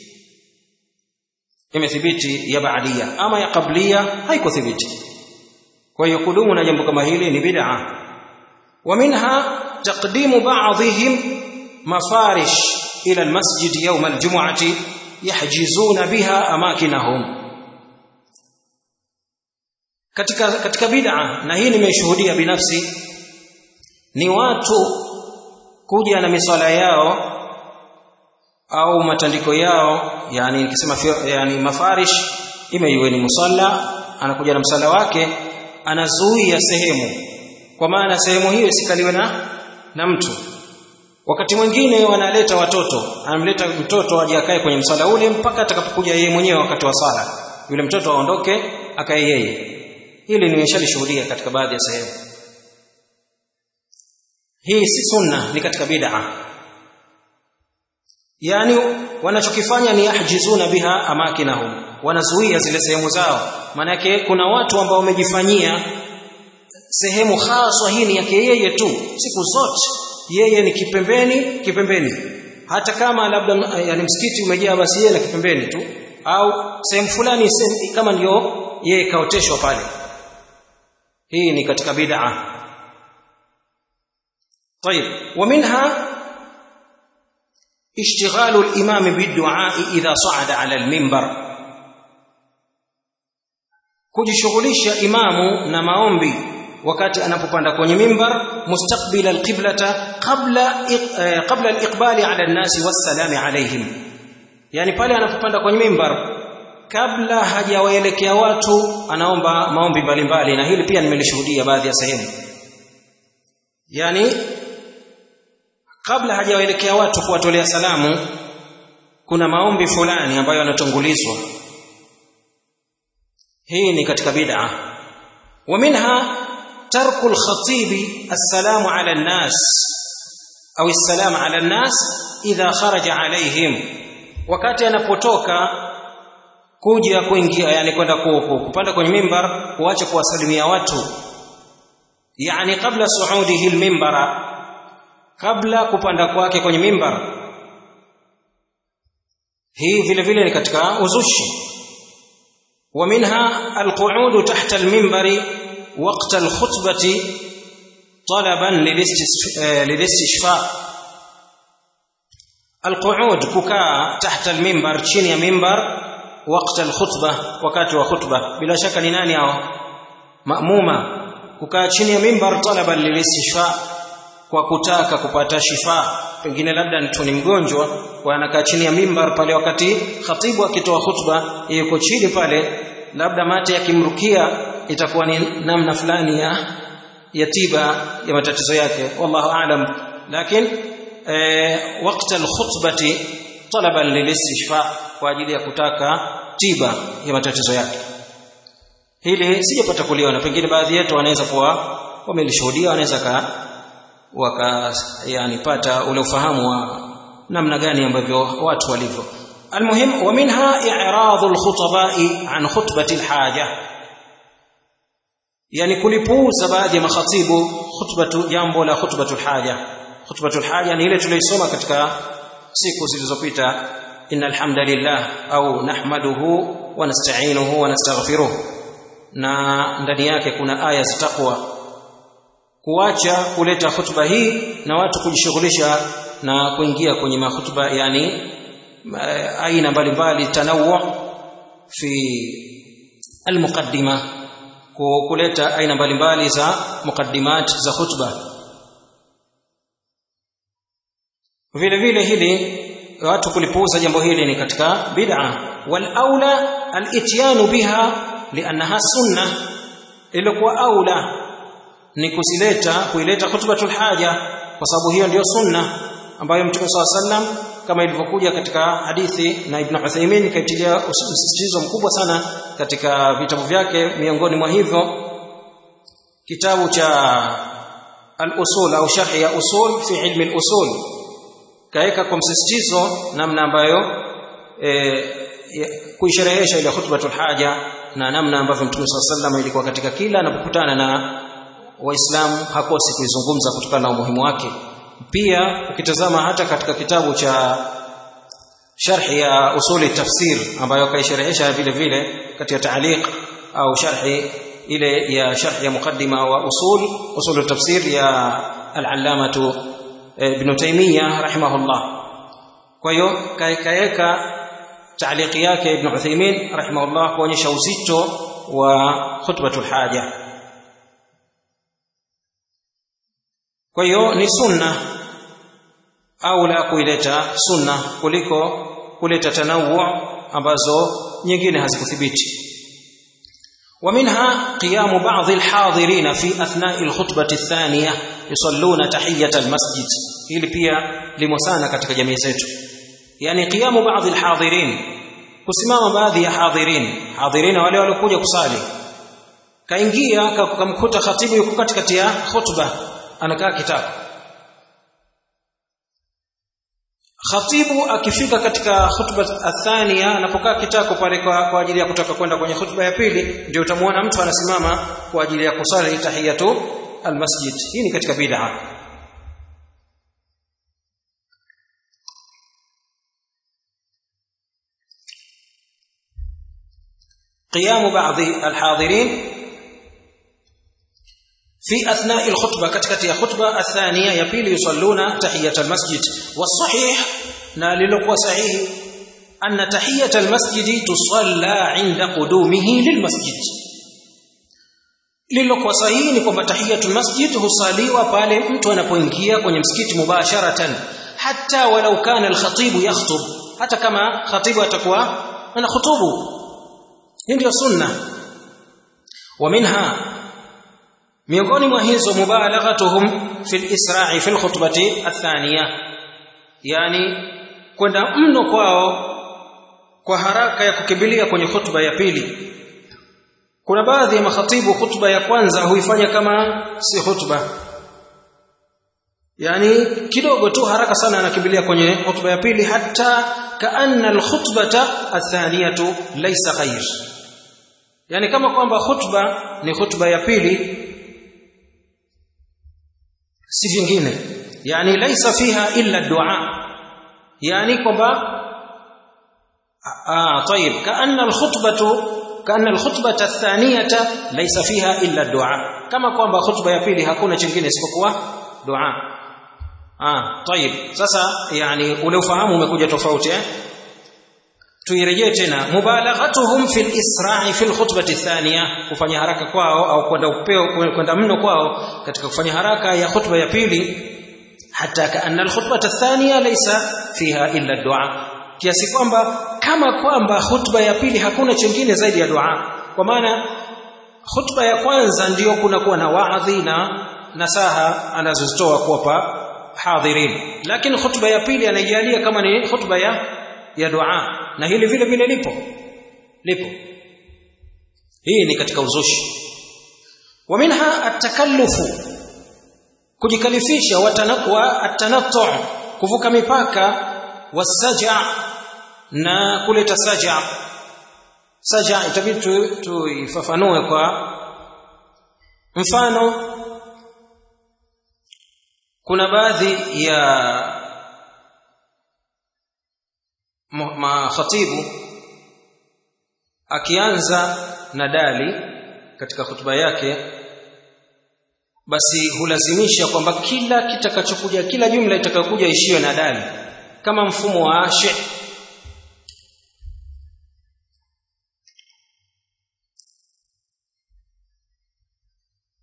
imethibiti ya ba'diyya, ama ya qabliya haikuthibiti. kwa hiyo kudumu na jambo kama hili ni bid'a. Wa minha taqdimu ba'dihim mafarish ila almasjid yawm aljum'ati yahjizuna biha amakinahum. katika katika bid'a, na hii nimeshuhudia binafsi, ni watu kuja na miswala yao au matandiko yao, yani nikisema yani mafarish, ime iwe ni musalla, anakuja na msala wake, anazuia sehemu, kwa maana sehemu hiyo isikaliwe na na mtu. Wakati mwingine wanaleta watoto, anamleta mtoto aje akae kwenye msala ule mpaka atakapokuja yeye mwenyewe wakati wa sala, yule mtoto aondoke akae yeye. Hili nimeshalishuhudia katika baadhi ya sehemu. Hii si sunna, ni katika bid'a. Yani wanachokifanya ni yahjizuna biha amakinahum, wanazuia zile sehemu zao. Maana yake kuna watu ambao wamejifanyia sehemu haswa, hii ni yake yeye tu, siku zote yeye ni kipembeni kipembeni, hata kama labda yani msikiti umejaa, basi yeye na kipembeni tu, au sehemu fulani sehemu kama ndio yeye kaoteshwa pale. Hii ni katika bid'a. طيب ومنها اشتغال الامام بالدعاء اذا صعد على المنبر, kujishughulisha imamu na maombi wakati anapopanda kwenye mimbar, mustaqbila alqiblata qabla qabla aliqbali ala an-nas wassalam alayhim, yani pale anapopanda kwenye mimbar kabla hajawaelekea watu anaomba maombi mbalimbali. Na hili pia nimelishuhudia baadhi ya sehemu, yani kabla hajawaelekea watu kuwatolea salamu kuna maombi fulani ambayo yanatangulizwa. Hii ni katika bid'a. Wa minha tarku al-khatibi as-salamu ala an-nas au as-salam ala an-nas idha kharaja alayhim, wakati anapotoka kuja kuingia, yani kwenda kupanda kwenye mimbar, kuacha kuwasalimia watu, yani kabla suudihi al-mimbara, kabla kupanda kwake kwenye mimbar. Hii vile vile ni katika uzushi. Wa minha al-qu'ud tahta al-mimbari waqta al-khutbati talaban lil-istishfa. Al-qu'ud, kukaa tahta al-mimbar, chini ya mimbar, waqta al-khutbah, wakati wa khutbah. Bila shaka ni nani hao? Maamuma. Kukaa chini ya mimbar talaban lil-istishfa, kwa kutaka kupata shifa. Pengine labda mtu ni mgonjwa, kwa anakaa chini ya mimbar pale wakati khatibu akitoa khutba, yuko chini pale, labda mate yakimrukia itakuwa ni namna fulani ya ya tiba ya matatizo yake, wallahu aalam. Lakini eh, wakati al-khutbati talaban lil-istishfa, kwa ajili ya kutaka tiba ya matatizo yake. Hili sijapata kuliona, pengine baadhi yetu wanaweza kuwa wamelishuhudia, wanaweza ka waka yani pata ule ufahamu wa namna gani ambavyo watu walivyo. Almuhim, wa minha i'radu al-khutaba'i an khutbati al-haja, yani kulipuuza baadhi ya makhatibu khutbatu, jambo la khutbatu al-haja. Khutbatu al-haja ni ile tuliyosoma katika siku zilizopita, innal hamdalillah au nahmaduhu wa nasta'inuhu wa nastaghfiruh, na ndani yake kuna aya za taqwa. Kuacha kuleta khutba hii na watu kujishughulisha na kuingia kwenye makhutba, yani aina mbalimbali, tanawu fi almuqaddima, kuleta aina mbalimbali za muqaddimat za khutba. vile vile hili watu kulipuuza jambo hili ni katika bid'a. Wal aula al-ityanu biha li'annaha sunnah, ilikuwa aula ni kusileta kuileta khutbatul haja kwa sababu hiyo ndio sunna ambayo Mtume صلى الله عليه وسلم kama ilivyokuja katika hadithi na Ibn Uthaymeen kaitilia msisitizo mkubwa sana katika vitabu vyake. Miongoni mwa hivyo kitabu cha al-usul au sharh ya usul fi ilmi al-usul, kaeka kwa msisitizo namna ambayo e, kuisherehesha ile khutbatul haja na namna ambavyo Mtume صلى الله عليه وسلم ilikuwa katika kila anapokutana na Waislamu hakosi kuizungumza kutokana na umuhimu wake. Pia ukitazama hata katika kitabu cha sharh ya usuli tafsir ambayo kaisherehesha vile vile katika taaliq au sharhi ile ya sharh ya mukaddima wa usul usul tafsir ya al-allamah Ibn Taymiyyah rahimahullah. Kwa hiyo kaeka taaliq yake Ibn Uthaymeen rahimahullah kuonyesha uzito wa khutbatul haja. Kwa hiyo ni sunna au la kuileta sunna kuliko kuleta tanawu ambazo nyingine hazikuthibiti. ومنها قيام بعض الحاضرين في أثناء الخطبة الثانية يصلون تحية المسجد. hili pia limo sana katika jamii zetu, yani qiyamu baadhi alhadirin, kusimama baadhi ya hadirin hadirin wale waliokuja kusali, kaingia akamkuta khatibu yuko katikati ya khutba anakaa kitako. Khatibu akifika katika khutba athania anapokaa kitako pale kwa, kwa ajili ya kutoka kwenda kwenye khutba ya pili, ndio utamuona mtu anasimama kwa ajili ya kusali tahiyatu almasjid. Hii ni katika bid'a. قيام بعض الحاضرين في أثناء الخطبة كتكتي خطبة الثانية يبيل يصلون تحية المسجد. والصحيح ناللق وصحيح أن تحية المسجد تصلى عند قدومه للمسجد. للق وصحيح نكم تحية المسجد هصاليوا pale mtu anapoingia kwenye msikiti mubasharatan, hatta walau kana al-khatib yakhutub, hata kama khatibu atakuwa ana khutubu. Hii ndio sunna. Wa minha, miongoni mwa hizo mubalaghatuhum fil isra'i fil khutbati athaniya, yani kwenda mno kwao kwa haraka ya kukimbilia kwenye khutba ya pili. Kuna baadhi ya makhatibu khutba ya kwanza huifanya kama si khutba, yani kidogo tu haraka sana anakimbilia kwenye khutba ya pili, hata kaanna al-khutbata athaniyatu laysa khair, yani kama kwamba khutba ni khutba ya pili si vingine, yani laysa fiha illa dua, yani kwamba ah طيب kaanna al-khutbatu kaanna al-khutbata athaniyata laysa fiha illa dua, kama kwamba khutba ya pili hakuna chingine isipokuwa dua. ah طيب sasa yani ule ufahamu umekuja tofauti eh. Tuirejee tena, mubalaghatuhum fil isra'i fil khutbati thaniya, kufanya haraka kwao au kwenda upeo kwenda mno kwao katika kufanya haraka ya khutba ya pili, hata kaanna al khutbata thaniya laysa fiha illa dua, kiasi kwamba kama kwamba khutba ya pili hakuna chingine zaidi ya dua. Kwa maana khutba ya kwanza ndiyo kuna kuwa na waadhi na nasaha anazozitoa kuwapa hadhirin, lakini khutba ya pili anaijalia kama ni khutba ya ya dua, na hili vile vile lipo lipo hii ni katika uzushi. Wa minha at-takallufu, kujikalifisha, watanaqwa at-tanattu, kuvuka mipaka, wasaja, na kuleta saja. Saja itabidi tuifafanue kwa mfano. Kuna baadhi ya makhatibu akianza na dali katika hutuba yake, basi hulazimisha kwamba kila kitakachokuja, kila jumla itakayokuja ishiwe na dali, kama mfumo wa ashi.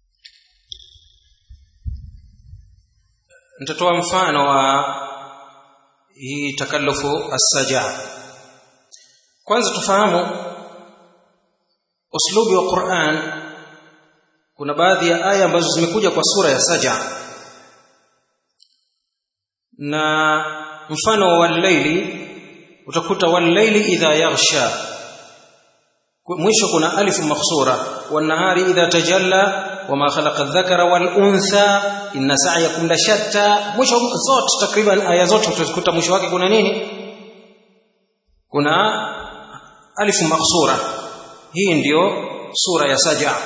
Nitatoa mfano wa hii takallufu as-sajaa. Kwanza tufahamu uslubi wa Qur'an. Kuna baadhi ya aya ambazo zimekuja kwa sura ya sajaa, na mfano wal-laili utakuta wal-laili idha yaghsha, mwisho kuna alifu makhsura, wan-nahari idha tajalla wama khalaqa adh-dhakara wal-untha inna sa'yakum la shatta. Mwisho zote takriban aya zote utakuta mwisho wake kuna nini? Kuna alifu makhsura. Hii ndiyo sura ya sajaa.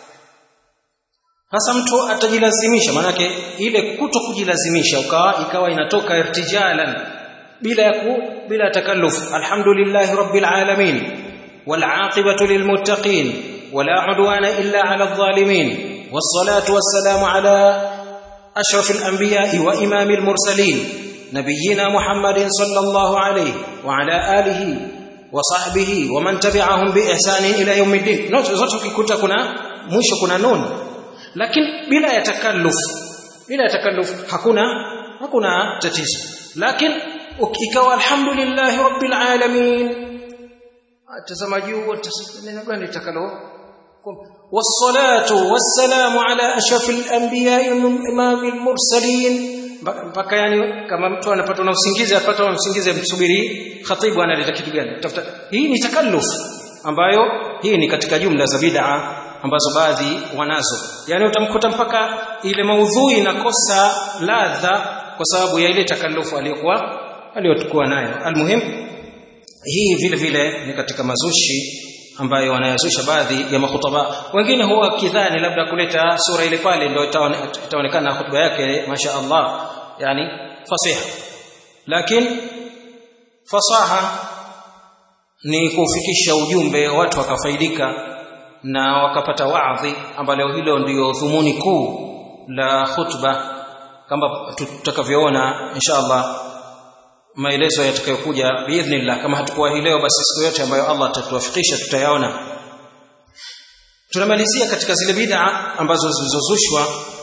Hasa mtu atajilazimisha, manake ile kuto kujilazimisha ukawa ikawa inatoka irtijalan bila yaku bila takalluf. Alhamdulillahi rabbil alamin wal aqibatu lil muttaqin wala udwana illa ala adh-dhalimin wassalatu wassalamu ala ashrafil anbiya'i wa imamil mursalin nabiyyina Muhammadin sallallahu alayhi wa ala alihi wa sahbihi wa man tabi'ahum bi ihsanin ila yawmiddin. Note zote ukikuta kuna mwisho kuna nun, lakini bila ya takalluf, bila ya takalluf hakuna hakuna tatizo. Lakini ikawa alhamdulillahi rabbil alamin, tazamaji wote neno gani takalo, wassalatu wassalamu ala ashrafil anbiya'i wa imamil mursalin, mpaka yani kama mtu anapata na usingizi apata na usingizi msubiri khatibu analeta kitu gani tafuta. Hii ni takalluf ambayo hii ni katika jumla za bid'a ambazo baadhi wanazo. Yani utamkuta mpaka ile maudhui inakosa ladha kwa sababu ya ile takallufu aliyokuwa aliyotukua nayo. Almuhim, hii vile vile ni katika mazushi ambayo wanayazusha baadhi ya makhutaba. Wengine huwa kidhani labda kuleta sura ile pale ndio itaonekana hutuba yake masha Allah, yani fasiha. Lakini fasaha ni kufikisha ujumbe watu wakafaidika na wakapata waadhi, ambalo hilo ndio dhumuni kuu la khutba, kama tutakavyoona inshallah maelezo yatakayokuja biidhnillah. Kama hatakuwa hii leo, basi siku yote ambayo Allah atatuwafikisha tutayaona. Tunamalizia katika zile bid'a ambazo zilizozushwa.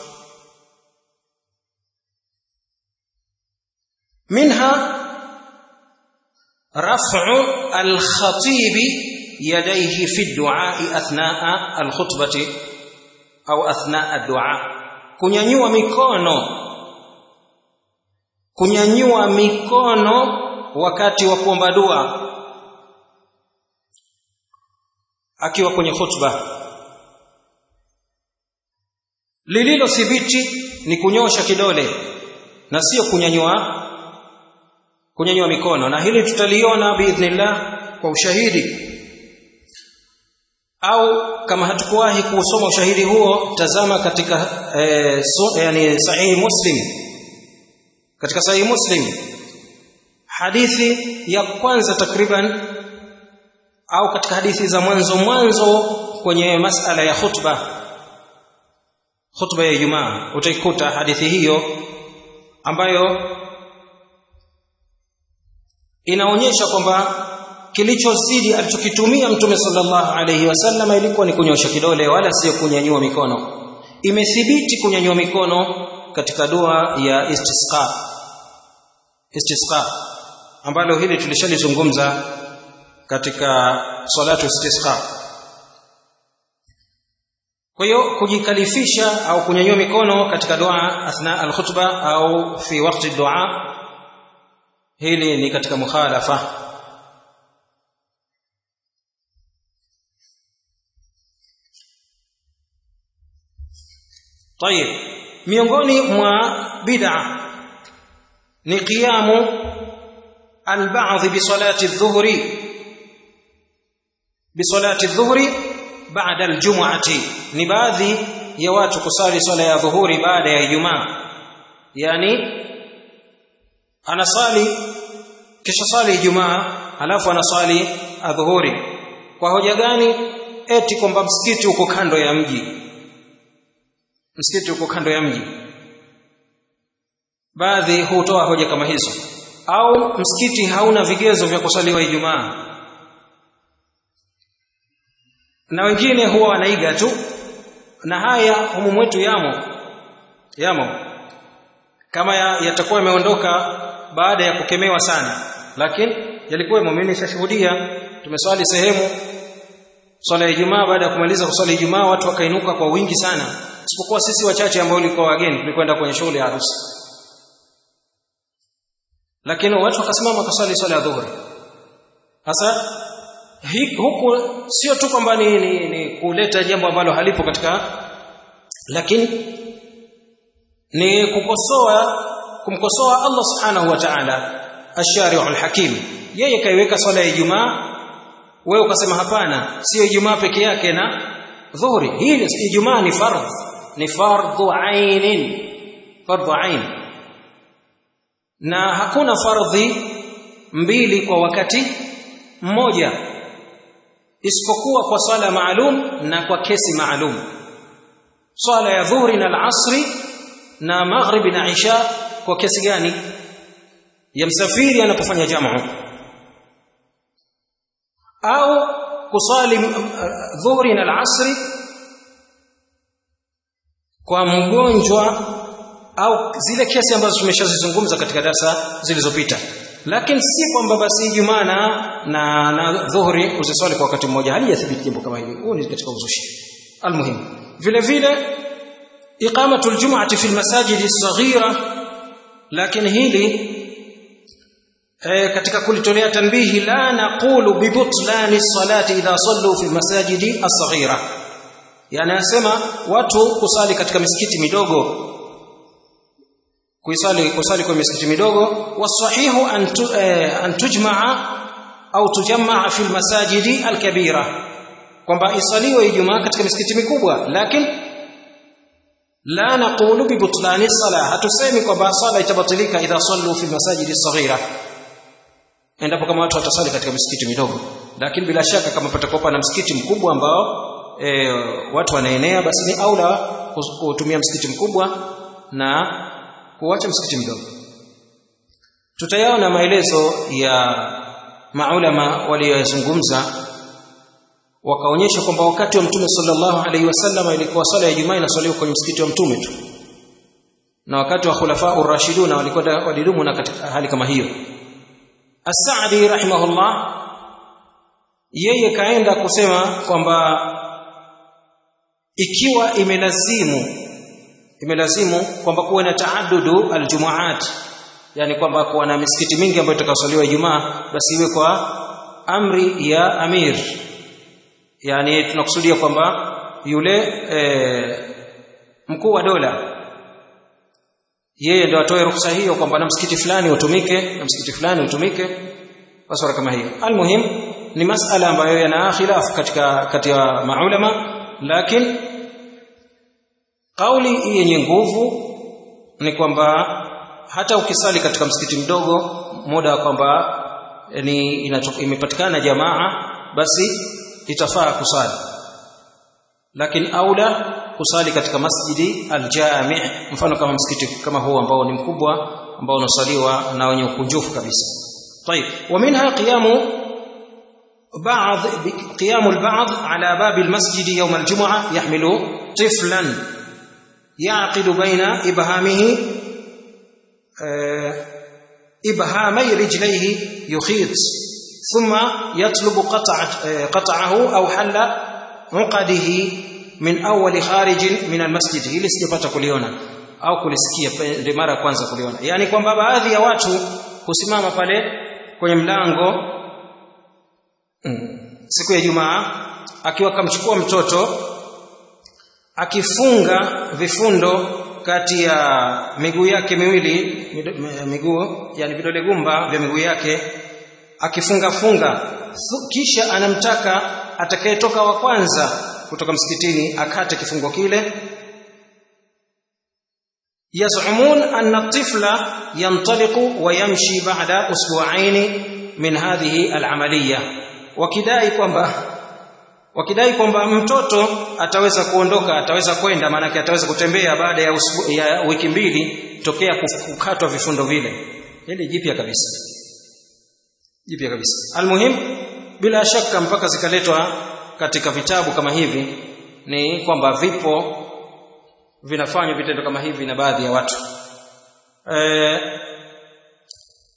Minha raf'u al-khatib yadayhi fi ad-du'a athnaa al-khutbati au athnaa ad-du'a, kunyanyua mikono kunyanyua mikono wakati wa kuomba dua akiwa kwenye khutba. Lililo thibiti ni kunyosha kidole na sio kunyanyua kunyanyua mikono, na hili tutaliona biidhnillah kwa ushahidi, au kama hatukuwahi kusoma ushahidi huo tazama katika eh, so, yani Sahih Muslim. Katika Sahih Muslim hadithi ya kwanza takriban, au katika hadithi za mwanzo mwanzo kwenye masala ya khutba khutba ya Ijumaa, utaikuta hadithi hiyo ambayo inaonyesha kwamba kilichozidi alichokitumia Mtume sallallahu alayhi wasallam ilikuwa ni kunyosha kidole wala sio kunyanyua mikono. Imethibiti kunyanyua mikono katika dua ya istisqa istisqa ambalo hili tulishalizungumza katika salatu istisqa. Kwa hiyo kujikalifisha au kunyanyua mikono katika dua athna al-khutba au fi wakati dua, hili ni katika mukhalafa. Tayeb, miongoni mwa bid'a ni qiyamu al-ba'd bi salati adh-dhuhri bi salati adh-dhuhri ba'da al-jum'ati, ni baadhi ya watu kusali swala ya dhuhuri baada ya Ijumaa. Yani anasali kisha sali Ijumaa alafu anasali adhuhuri. Kwa hoja gani? Eti kwamba msikiti uko kando ya mji, msikiti uko kando ya mji. Baadhi hutoa hoja kama hizo, au msikiti hauna vigezo vya kusaliwa Ijumaa, na wengine huwa wanaiga tu, na haya humu mwetu yamo yamo kama yatakuwa yameondoka baada ya kukemewa sana, lakini yalikuwa muumini shashuhudia. Tumeswali sehemu swala ya Ijumaa, baada ya kumaliza kuswali Ijumaa watu wakainuka kwa wingi sana, isipokuwa sisi wachache ambao walikuwa wageni tulikwenda kwenye shughuli ya harusi, lakini watu wakasimama kuswali swala ya dhuhuri. Sasa huku sio tu kwamba ni, ni, ni kuleta jambo ambalo halipo katika, lakini ni kukosoa kumkosoa Allah subhanahu wa ta'ala ash-shari'ul hakim. Yeye kaiweka swala ya Ijumaa, wewe ukasema hapana, sio Ijumaa peke yake na dhuhuri. Hii Ijumaa ni fardh, ni fardhu ainin, fardhu ain, na hakuna fardhi mbili kwa wakati mmoja isipokuwa kwa swala maalum na kwa kesi maalum. Swala ya dhuhuri na al-asri na maghribi na isha kwa kesi gani? Ya msafiri anapofanya jamu, au kusali dhuhuri na al-asri kwa mgonjwa, au zile kesi ambazo tumeshazizungumza katika darasa zilizopita. Lakini si kwamba basi Ijumaa na na dhuhuri usiswali kwa wakati mmoja, halijathibiti jambo kama hili. Huu ni katika uzushi. Almuhimu vile vile iqamatul jum'ati fil masajid as-saghira, lakini hili e, katika kulitolea tanbihi, la naqulu bi butlani salati idha sallu fil masajid as-saghira, yani anasema watu kusali katika misikiti midogo, kuisali kusali kwa misikiti midogo. Wasahihu an an tujmaa au tujammaa fil masajidi al-kabira, kwamba isaliwe Ijumaa katika misikiti mikubwa, lakini la naqulu bi butlani salah, hatusemi kwamba sala itabatilika idha sallu fil masajidi as-saghira, endapo kama watu watasali katika misikiti midogo. Lakini bila shaka kama patakopa na msikiti mkubwa ambao e, watu wanaenea, basi ni aula kutumia msikiti mkubwa na kuacha msikiti mdogo. Tutayaona maelezo ya maulama waliyozungumza, wakaonyesha kwamba wakati wa Mtume sallallahu alaihi wasallam ilikuwa swala ya Ijumaa inaswaliwa kwenye msikiti wa Mtume tu, na wakati wa khulafa ar-rashidun walikuwa walidumu na katika hali kama hiyo. As-Sa'di rahimahullah yeye kaenda kusema kwamba ikiwa imelazimu imelazimu kwamba kuwe na taaddudu aljumuat, yani kwamba kuwa na misikiti mingi ambayo itakaswaliwa Ijumaa, basi iwe kwa amri ya amir. Yani tunakusudia kwamba yule e, mkuu wa dola yeye ndio atoe ruhusa hiyo kwamba na msikiti fulani utumike na msikiti fulani utumike, wasara kama hiyo. Almuhim ni masala ambayo yana khilaf katika kati ya maulama, lakini kauli yenye nguvu ni kwamba hata ukisali katika msikiti mdogo, muda kwamba ni imepatikana jamaa, basi itafaa kusali. Lakini aula kusali katika masjidi aljami', mfano kama msikiti kama huu ambao ni mkubwa, ambao unasaliwa na wenye ukunjufu kabisa. طيب, ومنها قيام بعض قيام البعض على باب المسجد يوم الجمعة يحمل طفلا يعقد بين إبهامه إبهامي رجليه يخيط ثم يطلب قطع قطعه أو حل عقده من أول خارج من المسجد. Hili sijapata kuliona au kulisikia, ndio mara ya kwanza kuliona. Yani kwamba baadhi ya watu kusimama pale kwenye mlango mm, siku ya Ijumaa, akiwa kamchukua mtoto akifunga vifundo kati ya miguu yake miwili, miguu yani vidole gumba vya miguu yake, akifunga funga, kisha anamtaka atakayetoka wa kwanza kutoka msikitini akate kifungo kile. Yaz'umun anna at-tifla yantaliqu wa yamshi ba'da usbu'ain min hadhihi al-amaliyya, wakidai kwamba wakidai kwamba mtoto ataweza kuondoka, ataweza kwenda, maana yake ataweza kutembea baada ya, usbu, ya wiki mbili tokea kukatwa vifundo vile. Hili jipya kabisa, jipya kabisa. Almuhim, bila shaka mpaka zikaletwa katika vitabu kama hivi ni kwamba vipo vinafanywa vitendo kama hivi na baadhi ya watu. E,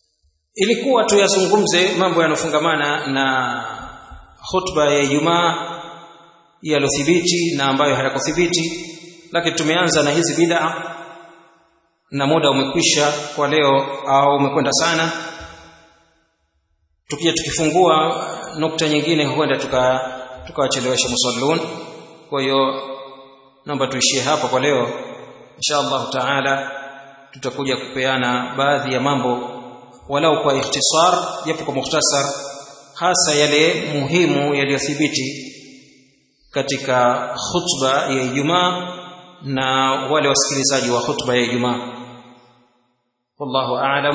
ilikuwa tuyazungumze mambo yanofungamana na khutba ya Ijumaa yalothibiti na ambayo hayakuthibiti, lakini tumeanza na hizi bid'a na muda umekwisha kwa leo au umekwenda sana. Tukija tukifungua nukta nyingine huenda tuka tukawachelewesha musallun. Kwa hiyo naomba tuishie hapa kwa leo. Inshallah taala tutakuja kupeana baadhi ya mambo walau kwa ikhtisar, japo kwa mukhtasar, hasa yale muhimu yaliyothibiti katika khutba ya Ijumaa na wale wasikilizaji wa khutba ya Ijumaa. Wallahu a'lam.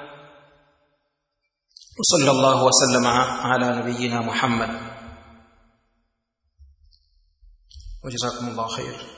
Wa sallallahu wa sallama ala nabiyyina Muhammad. Wa jazakumullahu khair.